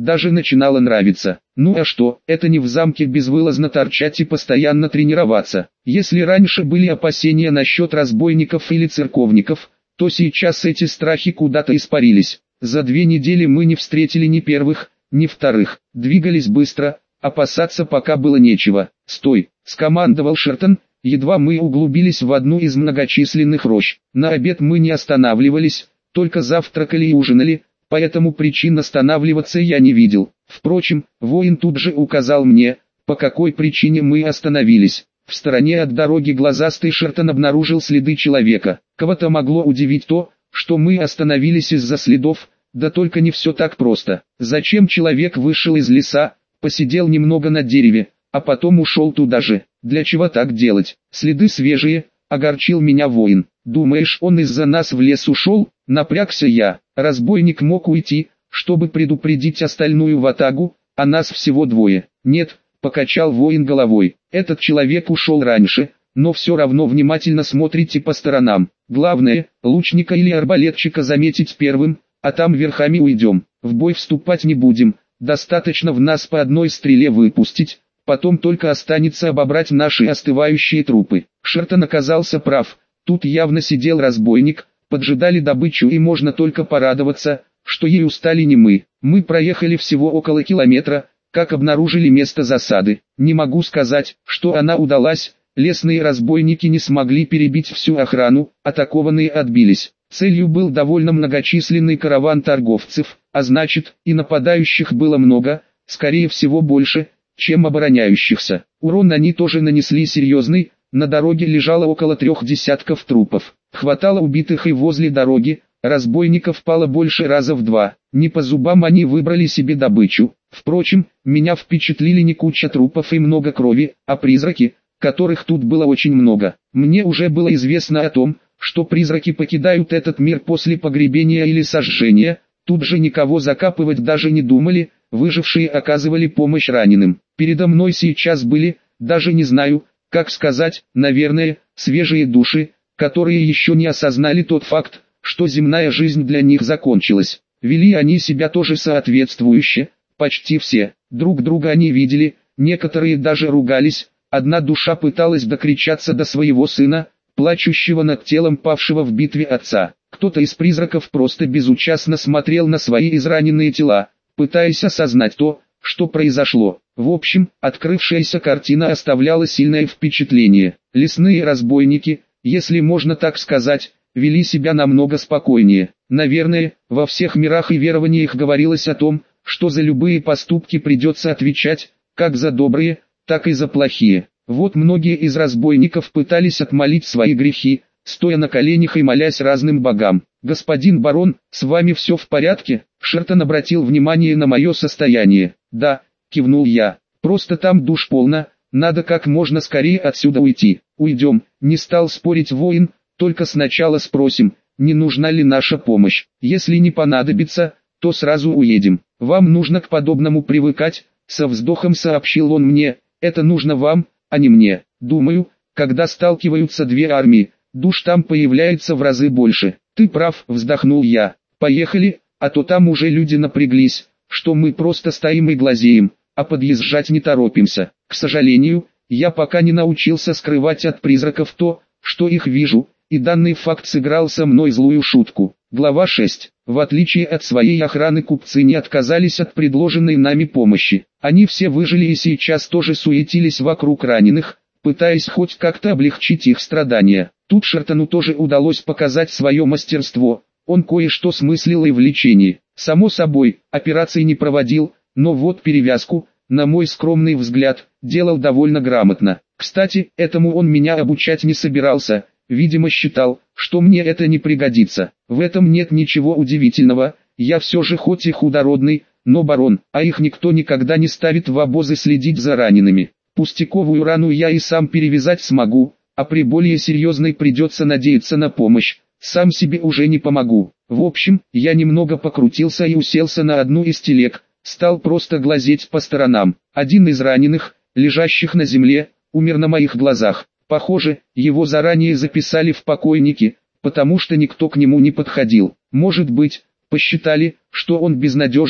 даже начинало нравиться. Ну а что, это не в замке безвылазно торчать и постоянно тренироваться. Если раньше были опасения насчет разбойников или церковников, то сейчас эти страхи куда-то испарились. За 2 недели мы не встретили ни первых, ни вторых. Двигались быстро, опасаться пока было нечего. «Стой!» — скомандовал Шертон, едва мы углубились в одну из многочисленных рощ. На обед мы не останавливались, только завтракали и ужинали, поэтому причин останавливаться я не видел. Впрочем, воин тут же указал мне, по какой причине мы остановились. В стороне от дороги глазастый Шертон обнаружил следы человека. Кого-то могло удивить то, что мы остановились из-за следов, да только не все так просто. Зачем человек вышел из леса, посидел немного на дереве, а потом ушел туда же? Для чего так делать? Следы свежие, огорчил меня воин. Думаешь, он из-за нас в лес ушел? Напрягся я. Разбойник мог уйти, чтобы предупредить остальную ватагу, а нас всего 2. Нет, покачал воин головой. Этот человек ушел раньше, но все равно внимательно смотрите по сторонам. Главное, лучника или арбалетчика заметить первым, а там верхами уйдем. В бой вступать не будем, достаточно в нас по одной стреле выпустить, потом только останется обобрать наши остывающие трупы. Шертон оказался прав, тут явно сидел разбойник, поджидали добычу и можно только порадоваться, что ей устали не мы. Мы проехали всего около километра, как обнаружили место засады. Не могу сказать, что она удалась, лесные разбойники не смогли перебить всю охрану, атакованные отбились. Целью был довольно многочисленный караван торговцев, а значит, и нападающих было много, скорее всего больше, чем обороняющихся. Урон они тоже нанесли серьезный, на дороге лежало около 3 десятков трупов. Хватало убитых и возле дороги, разбойников пало больше раза в 2. Не по зубам они выбрали себе добычу. Впрочем, меня впечатлили не куча трупов и много крови, а призраки, которых тут было очень много. Мне уже было известно о том, что призраки покидают этот мир после погребения или сожжения, тут же никого закапывать даже не думали, выжившие оказывали помощь раненым. Передо мной сейчас были, даже не знаю, как сказать, наверное, свежие души, которые еще не осознали тот факт, что земная жизнь для них закончилась. Вели они себя тоже соответствующе, почти все. Друг друга они видели, некоторые даже ругались, одна душа пыталась докричаться до своего сына, плачущего над телом павшего в битве отца. Кто-то из призраков просто безучастно смотрел на свои израненные тела, пытаясь осознать то, что произошло. В общем, открывшаяся картина оставляла сильное впечатление. Лесные разбойники, если можно так сказать, вели себя намного спокойнее. Наверное, во всех мирах и верованиях говорилось о том, что за любые поступки придется отвечать, как за добрые, так и за плохие. Вот многие из разбойников пытались отмолить свои грехи, стоя на коленях и молясь разным богам. «Господин барон, с вами все в порядке?» Шертон обратил внимание на мое состояние. «Да», кивнул я, «просто там душ полно, надо как можно скорее отсюда уйти». «Уйдем», не стал спорить воин, «только сначала спросим, не нужна ли наша помощь. Если не понадобится, то сразу уедем. Вам нужно к подобному привыкать», со вздохом сообщил он мне, «это нужно вам, а не мне. Думаю, когда сталкиваются 2 армии, душ там появляется в разы больше». «Ты прав», вздохнул я, «поехали, а то там уже люди напряглись, что мы просто стоим и глазеем, а подъезжать не торопимся». К сожалению, я пока не научился скрывать от призраков то, что их вижу, и данный факт сыграл со мной злую шутку. Глава 6. В отличие от своей охраны, купцы не отказались от предложенной нами помощи. Они все выжили и сейчас тоже суетились вокруг раненых, пытаясь хоть как-то облегчить их страдания. Тут Шертону тоже удалось показать свое мастерство, он кое-что смыслил и в лечении. Само собой, операции не проводил, но вот перевязку, на мой скромный взгляд, делал довольно грамотно. Кстати, этому он меня обучать не собирался, видимо считал, что мне это не пригодится. В этом нет ничего удивительного, я все же хоть и худородный, но барон, а их никто никогда не ставит в обозы следить за ранеными. Пустяковую рану я и сам перевязать смогу, а при более серьезной придется надеяться на помощь, сам себе уже не помогу. В общем, я немного покрутился и уселся на одну из телег, стал просто глазеть по сторонам. Один из раненых, лежащих на земле, умер на моих глазах. Похоже, его заранее записали в покойники, потому что никто к нему не подходил. Может быть, посчитали, что он безнадежен,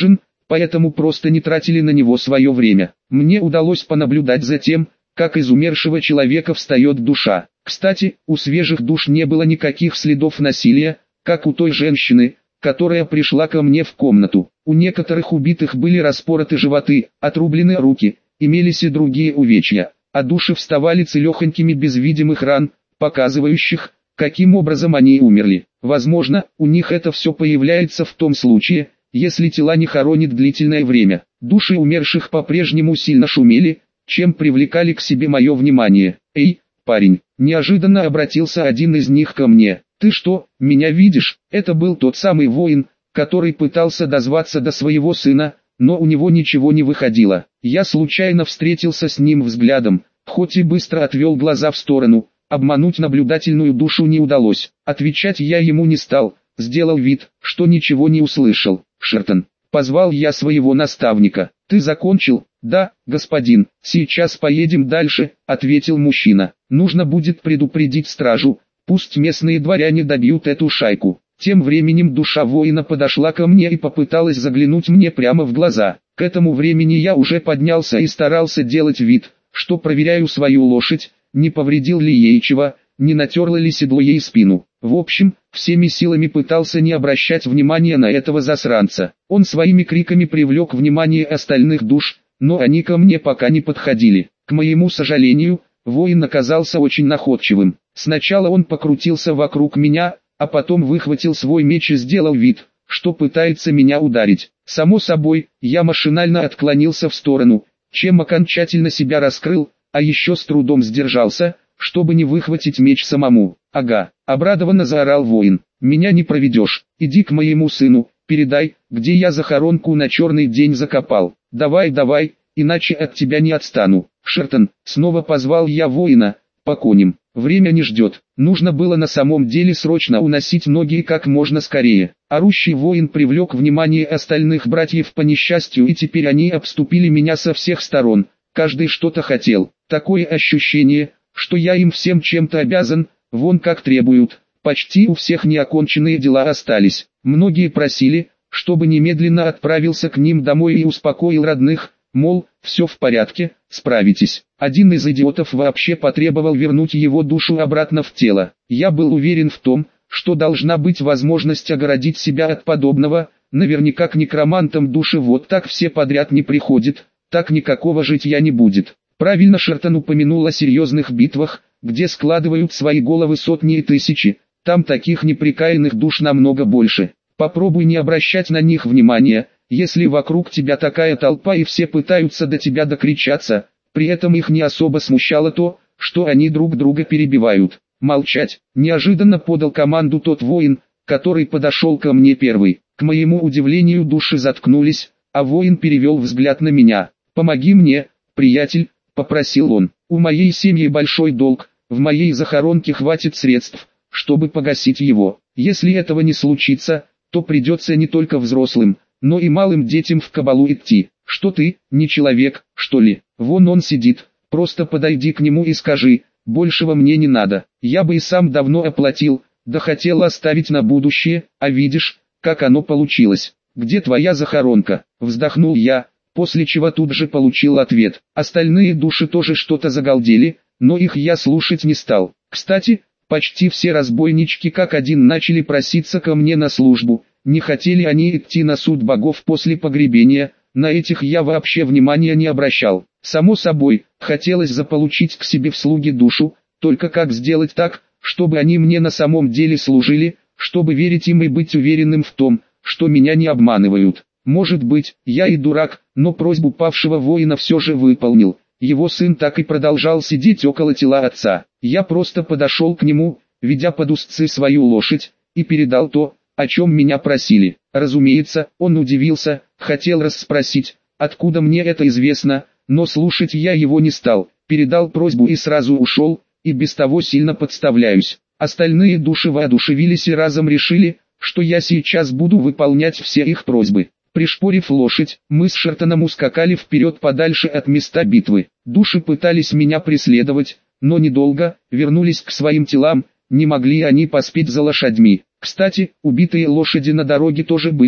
поэтому просто не тратили на него свое время. Мне удалось понаблюдать за тем, как из умершего человека встает душа. Кстати, у свежих душ не было никаких следов насилия, как у той женщины, которая пришла ко мне в комнату. У некоторых убитых были распороты животы, отрублены руки, имелись и другие увечья, а души вставали целехонькими без видимых ран, показывающих, каким образом они умерли. Возможно, у них это все появляется в том случае, если тела не хоронят длительное время. Души умерших по-прежнему сильно шумели, чем привлекали к себе мое внимание. «Эй, парень!» – неожиданно обратился один из них ко мне. «Ты что, меня видишь?» Это был тот самый воин, который пытался дозваться до своего сына, но у него ничего не выходило. Я случайно встретился с ним взглядом, хоть и быстро отвел глаза в сторону. Обмануть наблюдательную душу не удалось. Отвечать я ему не стал, сделал вид, что ничего не услышал. «Шертон!» – позвал я своего наставника. «Ты закончил?» «Да, господин, сейчас поедем дальше», – ответил мужчина. «Нужно будет предупредить стражу, пусть местные дворяне добьют эту шайку». Тем временем душа воина подошла ко мне и попыталась заглянуть мне прямо в глаза. К этому времени я уже поднялся и старался делать вид, что проверяю свою лошадь, не повредил ли ей чего, не натерло ли седло ей спину. В общем, всеми силами пытался не обращать внимания на этого засранца. Он своими криками привлек внимание остальных душ, но они ко мне пока не подходили. К моему сожалению, воин оказался очень находчивым. Сначала он покрутился вокруг меня, а потом выхватил свой меч и сделал вид, что пытается меня ударить. Само собой, я машинально отклонился в сторону, чем окончательно себя раскрыл, а еще с трудом сдержался, чтобы не выхватить меч самому. «Ага», — обрадованно заорал воин, — «меня не проведешь, иди к моему сыну, передай, где я захоронку на черный день закопал. Давай, давай, иначе от тебя не отстану». «Шертон», — снова позвал я воина, — «по коням, время не ждет». Нужно было на самом деле срочно уносить ноги как можно скорее. Орущий воин привлек внимание остальных братьев по несчастью, и теперь они обступили меня со всех сторон. Каждый что-то хотел. Такое ощущение, что я им всем чем-то обязан, вон как требуют. Почти у всех неоконченные дела остались. Многие просили, чтобы немедленно отправился к ним домой и успокоил родных, мол, все в порядке, справитесь. Один из идиотов вообще потребовал вернуть его душу обратно в тело. Я был уверен в том, что должна быть возможность огородить себя от подобного, наверняка к некромантам души вот так все подряд не приходят, так никакого житья не будет. Правильно Шертон упомянул о серьезных битвах, где складывают свои головы сотни и тысячи, там таких неприкаянных душ намного больше. Попробуй не обращать на них внимания, если вокруг тебя такая толпа и все пытаются до тебя докричаться, при этом их не особо смущало то, что они друг друга перебивают. «Молчать!» – неожиданно подал команду тот воин, который подошел ко мне первый. К моему удивлению души заткнулись, а воин перевел взгляд на меня. «Помоги мне, приятель», – попросил он. «У моей семьи большой долг, в моей захоронке хватит средств, чтобы погасить его. Если этого не случится, то придется не только взрослым, но и малым детям в кабалу идти. Что ты, не человек, что ли? Вон он сидит, просто подойди к нему и скажи, большего мне не надо. Я бы и сам давно оплатил, да хотел оставить на будущее, а видишь, как оно получилось. Где твоя захоронка?» Вздохнул я, после чего тут же получил ответ. Остальные души тоже что-то загалдели, но их я слушать не стал. Кстати, почти все разбойнички как один начали проситься ко мне на службу. Не хотели они идти на суд богов после погребения, на этих я вообще внимания не обращал. Само собой, хотелось заполучить к себе в слуги душу, только как сделать так, чтобы они мне на самом деле служили, чтобы верить им и быть уверенным в том, что меня не обманывают. Может быть, я и дурак, но просьбу павшего воина все же выполнил. Его сын так и продолжал сидеть около тела отца. Я просто подошел к нему, ведя под узцы свою лошадь, и передал то, о чем меня просили. Разумеется, он удивился, хотел расспросить, откуда мне это известно, но слушать я его не стал, передал просьбу и сразу ушел, и без того сильно подставляюсь. Остальные души воодушевились и разом решили, что я сейчас буду выполнять все их просьбы. Пришпорив лошадь, мы с Шертоном ускакали вперед подальше от места битвы. Души пытались меня преследовать, но недолго, вернулись к своим телам, не могли они поспеть за лошадьми. Кстати, убитые лошади на дороге тоже были,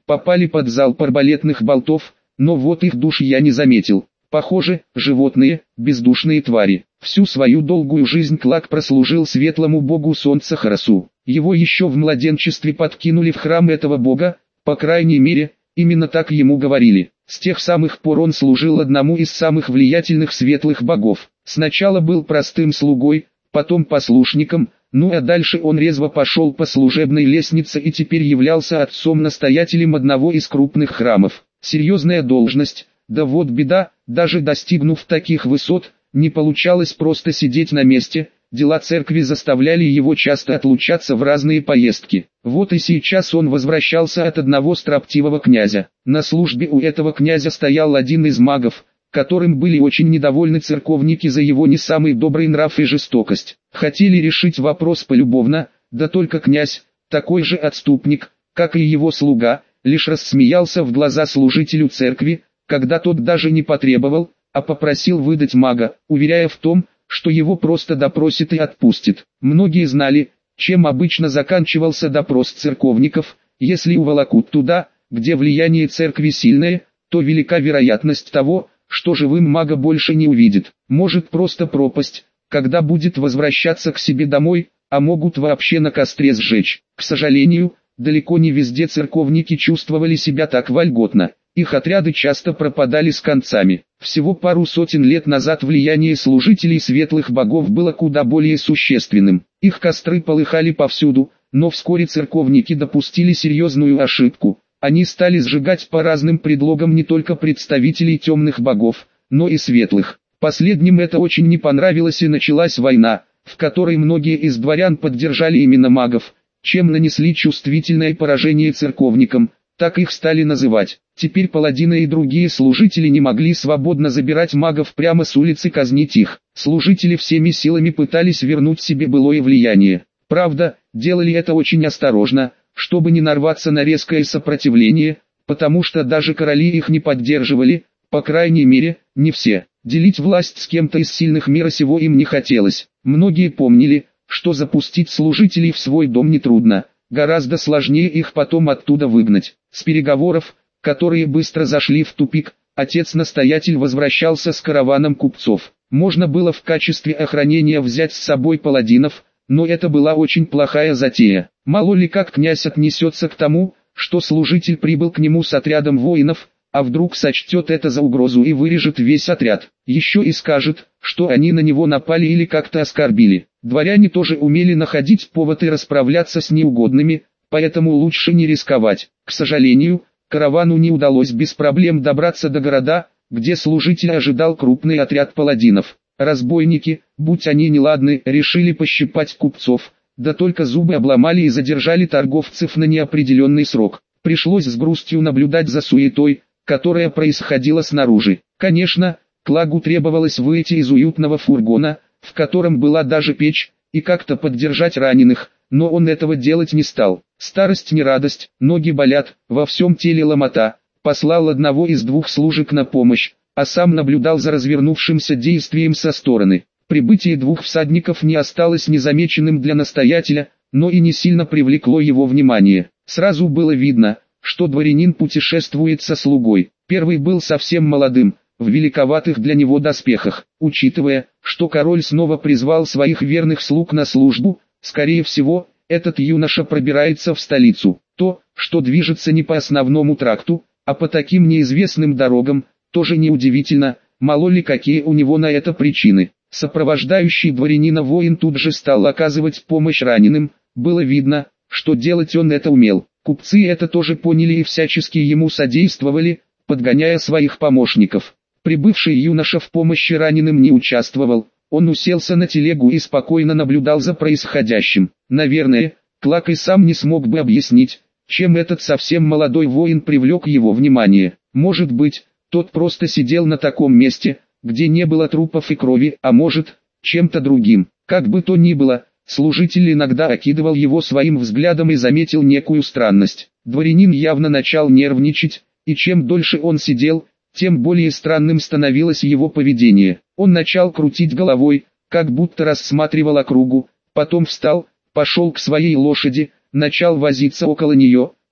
попали под залп арбалетных болтов, но вот их душ я не заметил. Похоже, животные, бездушные твари. Всю свою долгую жизнь Клак прослужил светлому богу солнца Хорасу. Его еще в младенчестве подкинули в храм этого бога, по крайней мере, именно так ему говорили. С тех самых пор он служил одному из самых влиятельных светлых богов. Сначала был простым слугой, потом послушником, ну а дальше он резво пошел по служебной лестнице и теперь являлся отцом-настоятелем одного из крупных храмов. Серьезная должность, да вот беда, даже достигнув таких высот, не получалось просто сидеть на месте, дела церкви заставляли его часто отлучаться в разные поездки. Вот и сейчас он возвращался от одного строптивого князя. На службе у этого князя стоял один из магов, которым были очень недовольны церковники за его не самый добрый нрав и жестокость. Хотели решить вопрос полюбовно, да только князь, такой же отступник, как и его слуга, лишь рассмеялся в глаза служителю церкви, когда тот даже не потребовал, а попросил выдать мага, уверяя в том, что его просто допросит и отпустит. Многие знали, чем обычно заканчивался допрос церковников. Если уволокут туда, где влияние церкви сильное, то велика вероятность того, что живым мага больше не увидит. Может просто пропасть, когда будет возвращаться к себе домой, а могут вообще на костре сжечь. К сожалению, далеко не везде церковники чувствовали себя так вольготно. Их отряды часто пропадали с концами. Всего пару сотен лет назад влияние служителей светлых богов было куда более существенным. Их костры полыхали повсюду, но вскоре церковники допустили серьезную ошибку. Они стали сжигать по разным предлогам не только представителей темных богов, но и светлых. Последним это очень не понравилось и началась война, в которой многие из дворян поддержали именно магов, чем нанесли чувствительное поражение церковникам. Так их стали называть. Теперь паладины и другие служители не могли свободно забирать магов прямо с улицы, казнить их. Служители всеми силами пытались вернуть себе былое влияние. Правда, делали это очень осторожно, чтобы не нарваться на резкое сопротивление, потому что даже короли их не поддерживали, по крайней мере, не все. Делить власть с кем-то из сильных мира сего им не хотелось. Многие помнили, что запустить служителей в свой дом нетрудно. Гораздо сложнее их потом оттуда выгнать. С переговоров, которые быстро зашли в тупик, отец-настоятель возвращался с караваном купцов. Можно было в качестве охранения взять с собой паладинов, но это была очень плохая затея. Мало ли как князь отнесется к тому, что служитель прибыл к нему с отрядом воинов, а вдруг сочтет это за угрозу и вырежет весь отряд. Еще и скажет, что они на него напали или как-то оскорбили. Дворяне тоже умели находить повод и расправляться с неугодными, поэтому лучше не рисковать. К сожалению, каравану не удалось без проблем добраться до города, где служитель ожидал крупный отряд паладинов. Разбойники, будь они неладны, решили пощипать купцов, да только зубы обломали и задержали торговцев на неопределенный срок. Пришлось с грустью наблюдать за суетой, которая происходила снаружи. Конечно, Клагу требовалось выйти из уютного фургона, в котором была даже печь, и как-то поддержать раненых, но он этого делать не стал. Старость не радость, ноги болят, во всем теле ломота. Послал одного из двух служек на помощь, а сам наблюдал за развернувшимся действием со стороны. Прибытие двух всадников не осталось незамеченным для настоятеля, но и не сильно привлекло его внимание. Сразу было видно, что дворянин путешествует со слугой. Первый был совсем молодым, в великоватых для него доспехах. Учитывая, что король снова призвал своих верных слуг на службу, скорее всего, этот юноша пробирается в столицу. То, что движется не по основному тракту, а по таким неизвестным дорогам, тоже неудивительно, мало ли какие у него на это причины. Сопровождающий дворянина воин тут же стал оказывать помощь раненым, было видно, что делать он это умел. Купцы это тоже поняли и всячески ему содействовали, подгоняя своих помощников. Прибывший юноша в помощи раненым не участвовал, он уселся на телегу и спокойно наблюдал за происходящим. Наверное, Клак и сам не смог бы объяснить, чем этот совсем молодой воин привлек его внимание. Может быть, тот просто сидел на таком месте, где не было трупов и крови, а может, чем-то другим. Как бы то ни было, служитель иногда окидывал его своим взглядом и заметил некую странность. Дворянин явно начал нервничать, и чем дольше он сидел, тем более странным становилось его поведение. Он начал крутить головой, как будто рассматривал округу, потом встал, пошел к своей лошади, начал возиться около нее,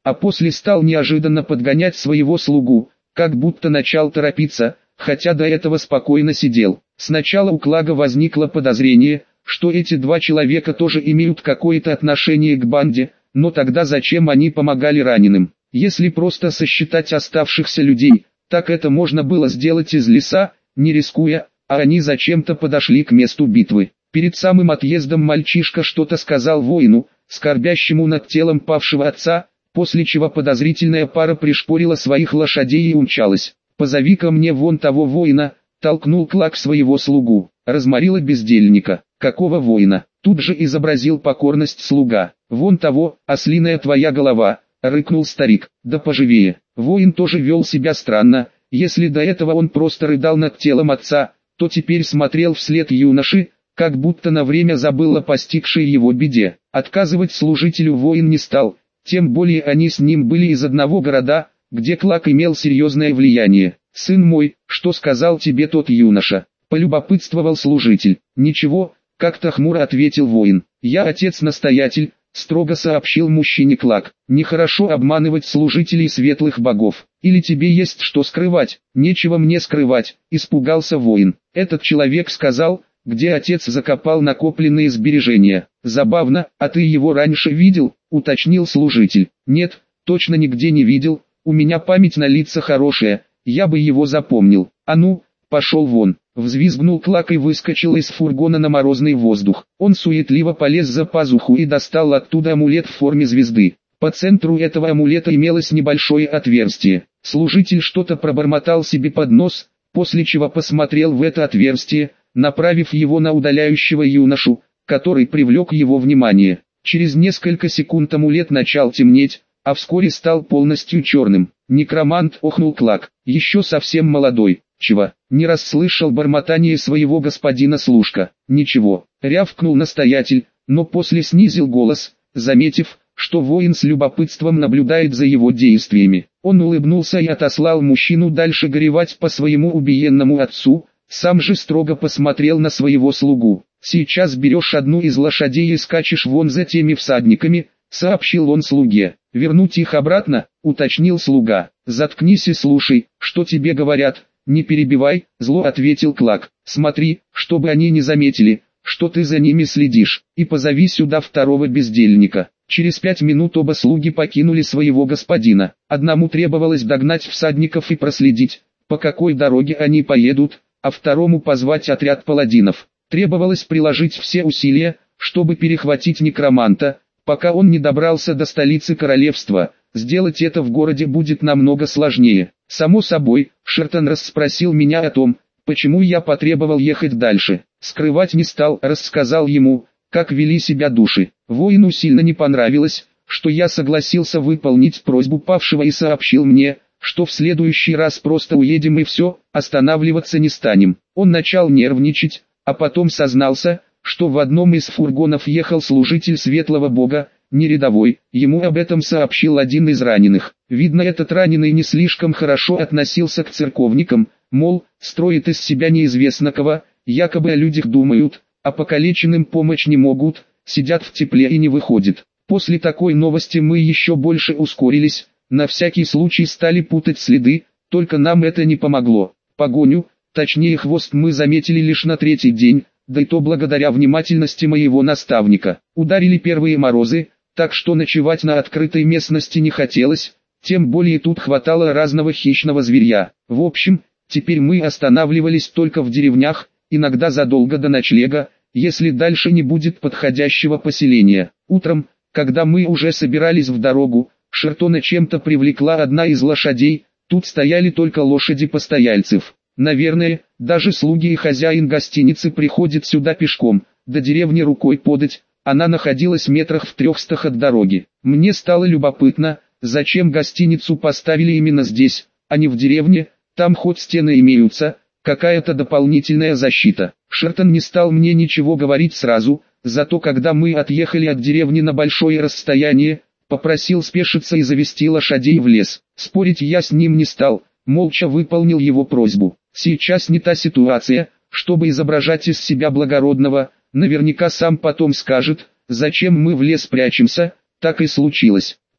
а после стал неожиданно подгонять своего слугу, как будто начал торопиться, хотя до этого спокойно сидел. Сначала у Клага возникло подозрение, что эти два человека тоже имеют какое-то отношение к банде, но тогда зачем они помогали раненым? Если просто сосчитать оставшихся людей, так это можно было сделать из леса, не рискуя, а они зачем-то подошли к месту битвы. Перед самым отъездом мальчишка что-то сказал воину, скорбящему над телом павшего отца, после чего подозрительная пара пришпорила своих лошадей и умчалась. «Позови-ка мне вон того воина», — толкнул Клак своего слугу. Разморила бездельника. «Какого воина?» — тут же изобразил покорность слуга. «Вон того, ослиная твоя голова», — рыкнул старик. «Да поживее». Воин тоже вел себя странно. Если до этого он просто рыдал над телом отца, то теперь смотрел вслед юноши, как будто на время забыл о постигшей его беде. Отказывать служителю воин не стал, тем более они с ним были из одного города, где Клак имел серьезное влияние. «Сын мой, что сказал тебе тот юноша?» — полюбопытствовал служитель. «Ничего», — как-то хмуро ответил воин. «Я отец-настоятель», — строго сообщил мужчине Клак. «Нехорошо обманывать служителей светлых богов. Или тебе есть что скрывать?» «Нечего мне скрывать», — испугался воин. «Этот человек сказал, где отец закопал накопленные сбережения». «Забавно, а ты его раньше видел?» — уточнил служитель. «Нет, точно нигде не видел, у меня память на лица хорошая, я бы его запомнил. А ну, пошел вон». Взвизгнул Клак и выскочил из фургона на морозный воздух. Он суетливо полез за пазуху и достал оттуда амулет в форме звезды. По центру этого амулета имелось небольшое отверстие. Служитель что-то пробормотал себе под нос, после чего посмотрел в это отверстие, направив его на удаляющего юношу, который привлек его внимание. Через несколько секунд амулет начал темнеть, а вскоре стал полностью черным. «Некромант», — охнул Клак, — «еще совсем молодой». «Чего?» — не расслышал бормотание своего господина служка. «Ничего», — рявкнул настоятель, но после снизил голос, заметив, что воин с любопытством наблюдает за его действиями. Он улыбнулся и отослал мужчину дальше горевать по своему убиенному отцу, сам же строго посмотрел на своего слугу. «Сейчас берешь одну из лошадей и скачешь вон за теми всадниками», — сообщил он слуге. «Вернуть их обратно?» — уточнил слуга. «Заткнись и слушай, что тебе говорят». «Не перебивай», — зло ответил Клак. «Смотри, чтобы они не заметили, что ты за ними следишь, и позови сюда второго бездельника». Через 5 минут оба слуги покинули своего господина. Одному требовалось догнать всадников и проследить, по какой дороге они поедут, а второму позвать отряд паладинов. Требовалось приложить все усилия, чтобы перехватить некроманта, пока он не добрался до столицы королевства. Сделать это в городе будет намного сложнее. Само собой, Шертон расспросил меня о том, почему я потребовал ехать дальше. Скрывать не стал, рассказал ему, как вели себя души. Воину сильно не понравилось, что я согласился выполнить просьбу павшего и сообщил мне, что в следующий раз просто уедем и все, останавливаться не станем. Он начал нервничать, а потом сознался, что в одном из фургонов ехал служитель светлого бога, не рядовой. Ему об этом сообщил один из раненых. Видно, этот раненый не слишком хорошо относился к церковникам, мол, строит из себя неизвестно кого, якобы о людях думают, а покалеченным помочь не могут, сидят в тепле и не выходят. После такой новости мы еще больше ускорились, на всякий случай стали путать следы, только нам это не помогло. Погоню, точнее хвост, мы заметили лишь на 3-й день, да и то благодаря внимательности моего наставника. Ударили первые морозы, так что ночевать на открытой местности не хотелось, тем более тут хватало разного хищного зверья. В общем, теперь мы останавливались только в деревнях, иногда задолго до ночлега, если дальше не будет подходящего поселения. Утром, когда мы уже собирались в дорогу, Шертона чем-то привлекла одна из лошадей, тут стояли только лошади постояльцев. Наверное, даже слуги и хозяин гостиницы приходят сюда пешком, до деревни рукой подать. Она находилась метрах в 300 от дороги. Мне стало любопытно, зачем гостиницу поставили именно здесь, а не в деревне, там хоть стены имеются, какая-то дополнительная защита. Шертон не стал мне ничего говорить сразу, зато когда мы отъехали от деревни на большое расстояние, попросил спешиться и завести лошадей в лес. Спорить я с ним не стал, молча выполнил его просьбу. Сейчас не та ситуация, чтобы изображать из себя благородного. Наверняка сам потом скажет, зачем мы в лес прячемся. Так и случилось.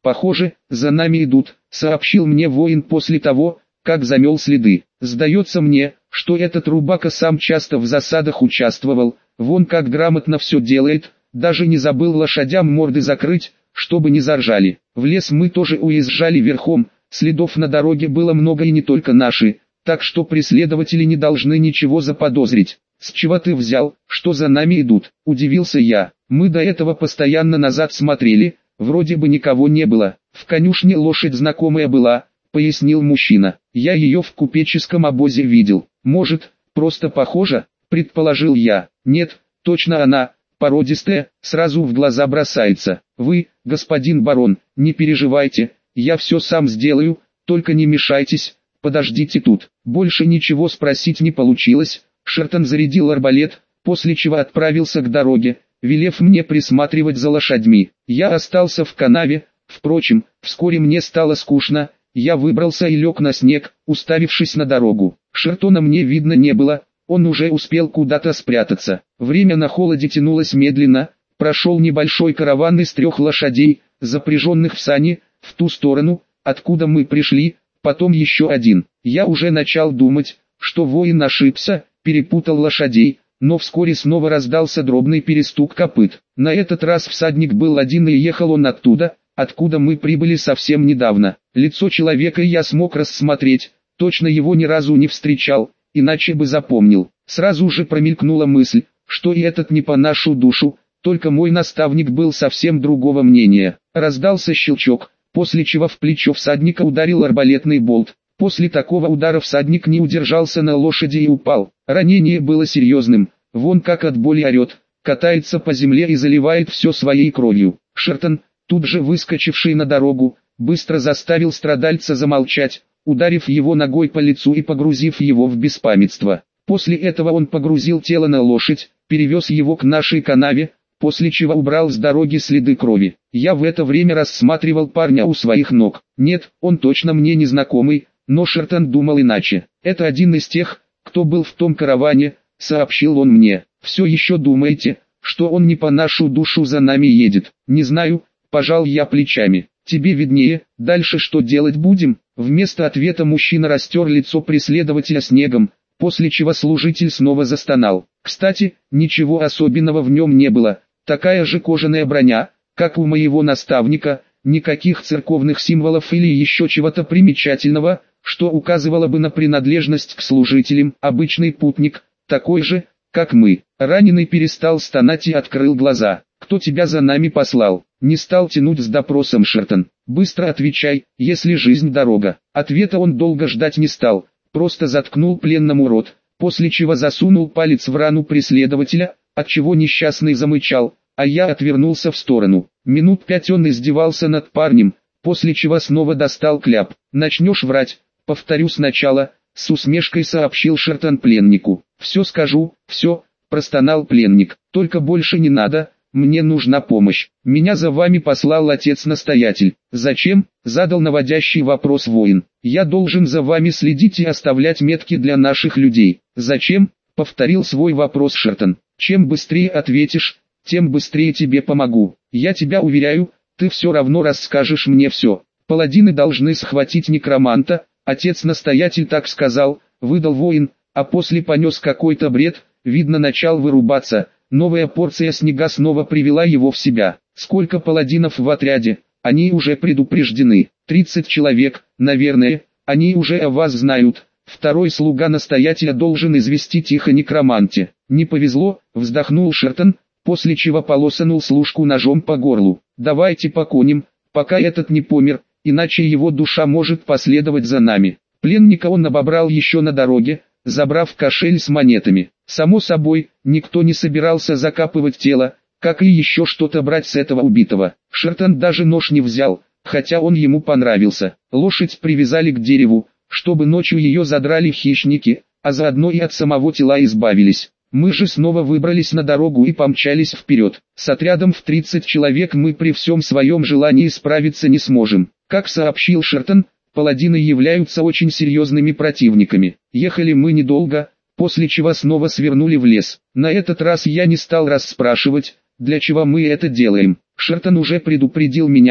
«Похоже, за нами идут», — сообщил мне воин после того, как замел следы. «Сдается мне, что этот рубака сам часто в засадах участвовал, вон как грамотно все делает, даже не забыл лошадям морды закрыть, чтобы не заржали. В лес мы тоже уезжали верхом, следов на дороге было много и не только наши, так что преследователи не должны ничего заподозрить». «С чего ты взял, что за нами идут?» – удивился я. «Мы до этого постоянно назад смотрели, вроде бы никого не было. В конюшне лошадь знакомая была», – пояснил мужчина. «Я ее в купеческом обозе видел. Может, просто похожа?» – предположил я. «Нет, точно она, породистая, сразу в глаза бросается. Вы, господин барон, не переживайте, я все сам сделаю, только не мешайтесь, подождите тут». Больше ничего спросить не получилось. Шертон зарядил арбалет, после чего отправился к дороге, велев мне присматривать за лошадьми. Я остался в канаве, впрочем, вскоре мне стало скучно, я выбрался и лег на снег, уставившись на дорогу. Шертона мне видно не было, он уже успел куда-то спрятаться. Время на холоде тянулось медленно, прошел небольшой караван из 3 лошадей, запряженных в сани, в ту сторону, откуда мы пришли, потом еще один. Я уже начал думать, что воин ошибся, перепутал лошадей, но вскоре снова раздался дробный перестук копыт. На этот раз всадник был один и ехал он оттуда, откуда мы прибыли совсем недавно. Лицо человека я смог рассмотреть, точно его ни разу не встречал, иначе бы запомнил. Сразу же промелькнула мысль, что и этот не по нашу душу, только мой наставник был совсем другого мнения. Раздался щелчок, после чего в плечо всадника ударил арбалетный болт. После такого удара всадник не удержался на лошади и упал. Ранение было серьезным, вон как от боли орет, катается по земле и заливает все своей кровью. Шертон, тут же выскочивший на дорогу, быстро заставил страдальца замолчать, ударив его ногой по лицу и погрузив его в беспамятство. После этого он погрузил тело на лошадь, перевез его к нашей канаве, после чего убрал с дороги следы крови. Я в это время рассматривал парня у своих ног. Нет, он точно мне не знакомый. Но Шертон думал иначе. «Это один из тех, кто был в том караване», — сообщил он мне. «Все еще думаете, что он не по нашу душу за нами едет?» «Не знаю», — пожал я плечами. «Тебе виднее, дальше что делать будем?» Вместо ответа мужчина растер лицо преследователя снегом, после чего служитель снова застонал. Кстати, ничего особенного в нем не было, такая же кожаная броня, как у моего наставника, никаких церковных символов или еще чего-то примечательного, что указывало бы на принадлежность к служителям. Обычный путник, такой же, как мы. Раненый перестал стонать и открыл глаза. «Кто тебя за нами послал?» Не стал тянуть с допросом Шертон. «Быстро отвечай, если жизнь дорога». Ответа он долго ждать не стал, просто заткнул пленному рот, после чего засунул палец в рану преследователя, отчего несчастный замычал, а я отвернулся в сторону. Минут 5 он издевался над парнем, после чего снова достал кляп. «Начнешь врать, повторю сначала», — с усмешкой сообщил Шертон пленнику. «Все скажу, все», — простонал пленник, — «только больше не надо, мне нужна помощь. Меня за вами послал отец-настоятель». «Зачем?» — задал наводящий вопрос воин. «Я должен за вами следить и оставлять метки для наших людей». «Зачем?» — повторил свой вопрос Шертон. «Чем быстрее ответишь, тем быстрее тебе помогу. Я тебя уверяю, ты все равно расскажешь мне все. Паладины должны схватить некроманта, отец-настоятель так сказал», — выдал воин, а после понес какой-то бред, видно начал вырубаться. Новая порция снега снова привела его в себя. «Сколько паладинов в отряде? Они уже предупреждены. 30 человек, наверное, они уже о вас знают. Второй слуга настоятеля должен известить их о некроманте». «Не повезло», — вздохнул Шертон, после чего полосанул служку ножом по горлу. «Давайте поконим, пока этот не помер, иначе его душа может последовать за нами». Пленника он обобрал еще на дороге, забрав кошель с монетами. Само собой, никто не собирался закапывать тело, как и еще что-то брать с этого убитого. Шертон даже нож не взял, хотя он ему понравился. Лошадь привязали к дереву, чтобы ночью ее задрали хищники, а заодно и от самого тела избавились. Мы же снова выбрались на дорогу и помчались вперед. С отрядом в 30 человек мы при всем своем желании справиться не сможем. Как сообщил Шертон, паладины являются очень серьезными противниками. Ехали мы недолго, после чего снова свернули в лес. На этот раз я не стал расспрашивать, для чего мы это делаем. Шертон уже предупредил меня,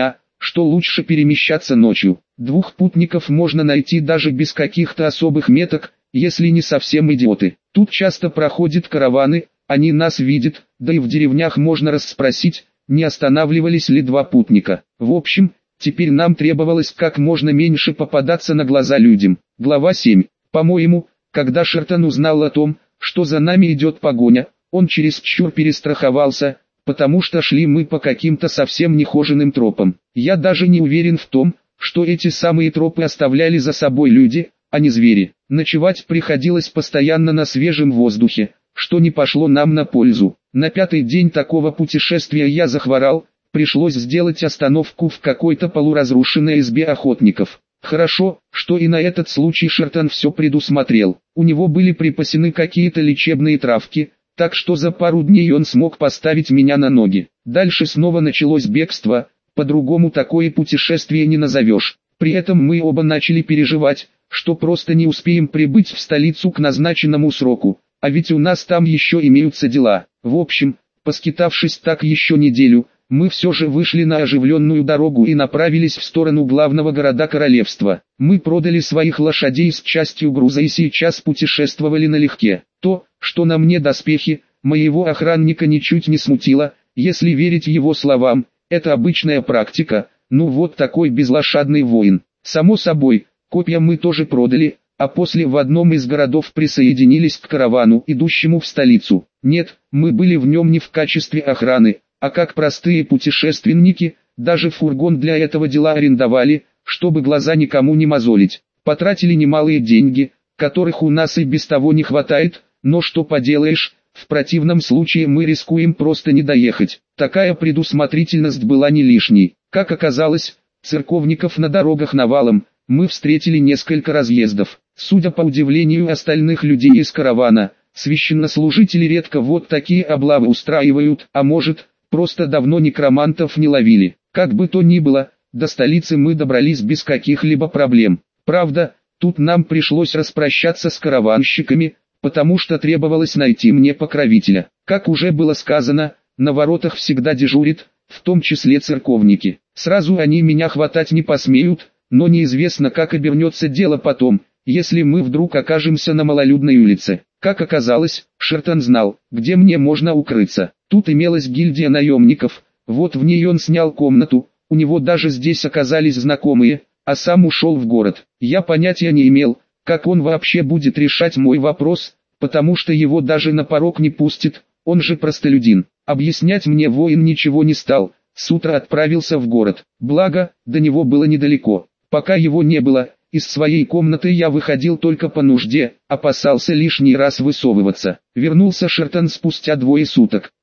что лучше перемещаться ночью. Двух путников можно найти даже без каких-то особых меток, если не совсем идиоты. Тут часто проходят караваны, они нас видят, да и в деревнях можно расспросить, не останавливались ли два путника. В общем, теперь нам требовалось как можно меньше попадаться на глаза людям. Глава 7. По-моему, когда Шертон узнал о том, что за нами идет погоня, он чересчур перестраховался, потому что шли мы по каким-то совсем нехоженным тропам. Я даже не уверен в том, что эти самые тропы оставляли за собой люди, а не звери. Ночевать приходилось постоянно на свежем воздухе, что не пошло нам на пользу. На 5-й день такого путешествия я захворал, пришлось сделать остановку в какой-то полуразрушенной избе охотников. Хорошо, что и на этот случай Шертон все предусмотрел. У него были припасены какие-то лечебные травки, так что за пару дней он смог поставить меня на ноги. Дальше снова началось бегство, по-другому такое путешествие не назовешь. При этом мы оба начали переживать, что просто не успеем прибыть в столицу к назначенному сроку, а ведь у нас там еще имеются дела. В общем, поскитавшись так еще неделю, мы все же вышли на оживленную дорогу и направились в сторону главного города королевства. Мы продали своих лошадей с частью груза и сейчас путешествовали налегке. То, что на мне доспехи, моего охранника ничуть не смутило, если верить его словам, это обычная практика, ну вот такой безлошадный воин. Само собой, копья мы тоже продали, а после в одном из городов присоединились к каравану, идущему в столицу. Нет, мы были в нем не в качестве охраны, а как простые путешественники, даже фургон для этого дела арендовали, чтобы глаза никому не мозолить. Потратили немалые деньги, которых у нас и без того не хватает, но что поделаешь, в противном случае мы рискуем просто не доехать. Такая предусмотрительность была не лишней. Как оказалось, церковников на дорогах навалом, мы встретили несколько разъездов. Судя по удивлению остальных людей из каравана, священнослужители редко вот такие облавы устраивают, а может, просто давно некромантов не ловили. Как бы то ни было, до столицы мы добрались без каких-либо проблем. Правда, тут нам пришлось распрощаться с караванщиками, потому что требовалось найти мне покровителя. Как уже было сказано, на воротах всегда дежурят, в том числе церковники. Сразу они меня хватать не посмеют, но неизвестно, как обернется дело потом, если мы вдруг окажемся на малолюдной улице. Как оказалось, Шертон знал, где мне можно укрыться. Тут имелась гильдия наемников, вот в ней он снял комнату, у него даже здесь оказались знакомые, а сам ушел в город. Я понятия не имел, как он вообще будет решать мой вопрос, потому что его даже на порог не пустит, он же простолюдин. Объяснять мне воин ничего не стал, с утра отправился в город. Благо, до него было недалеко. Пока его не было, из своей комнаты я выходил только по нужде, опасался лишний раз высовываться. Вернулся Шертон спустя 2 суток.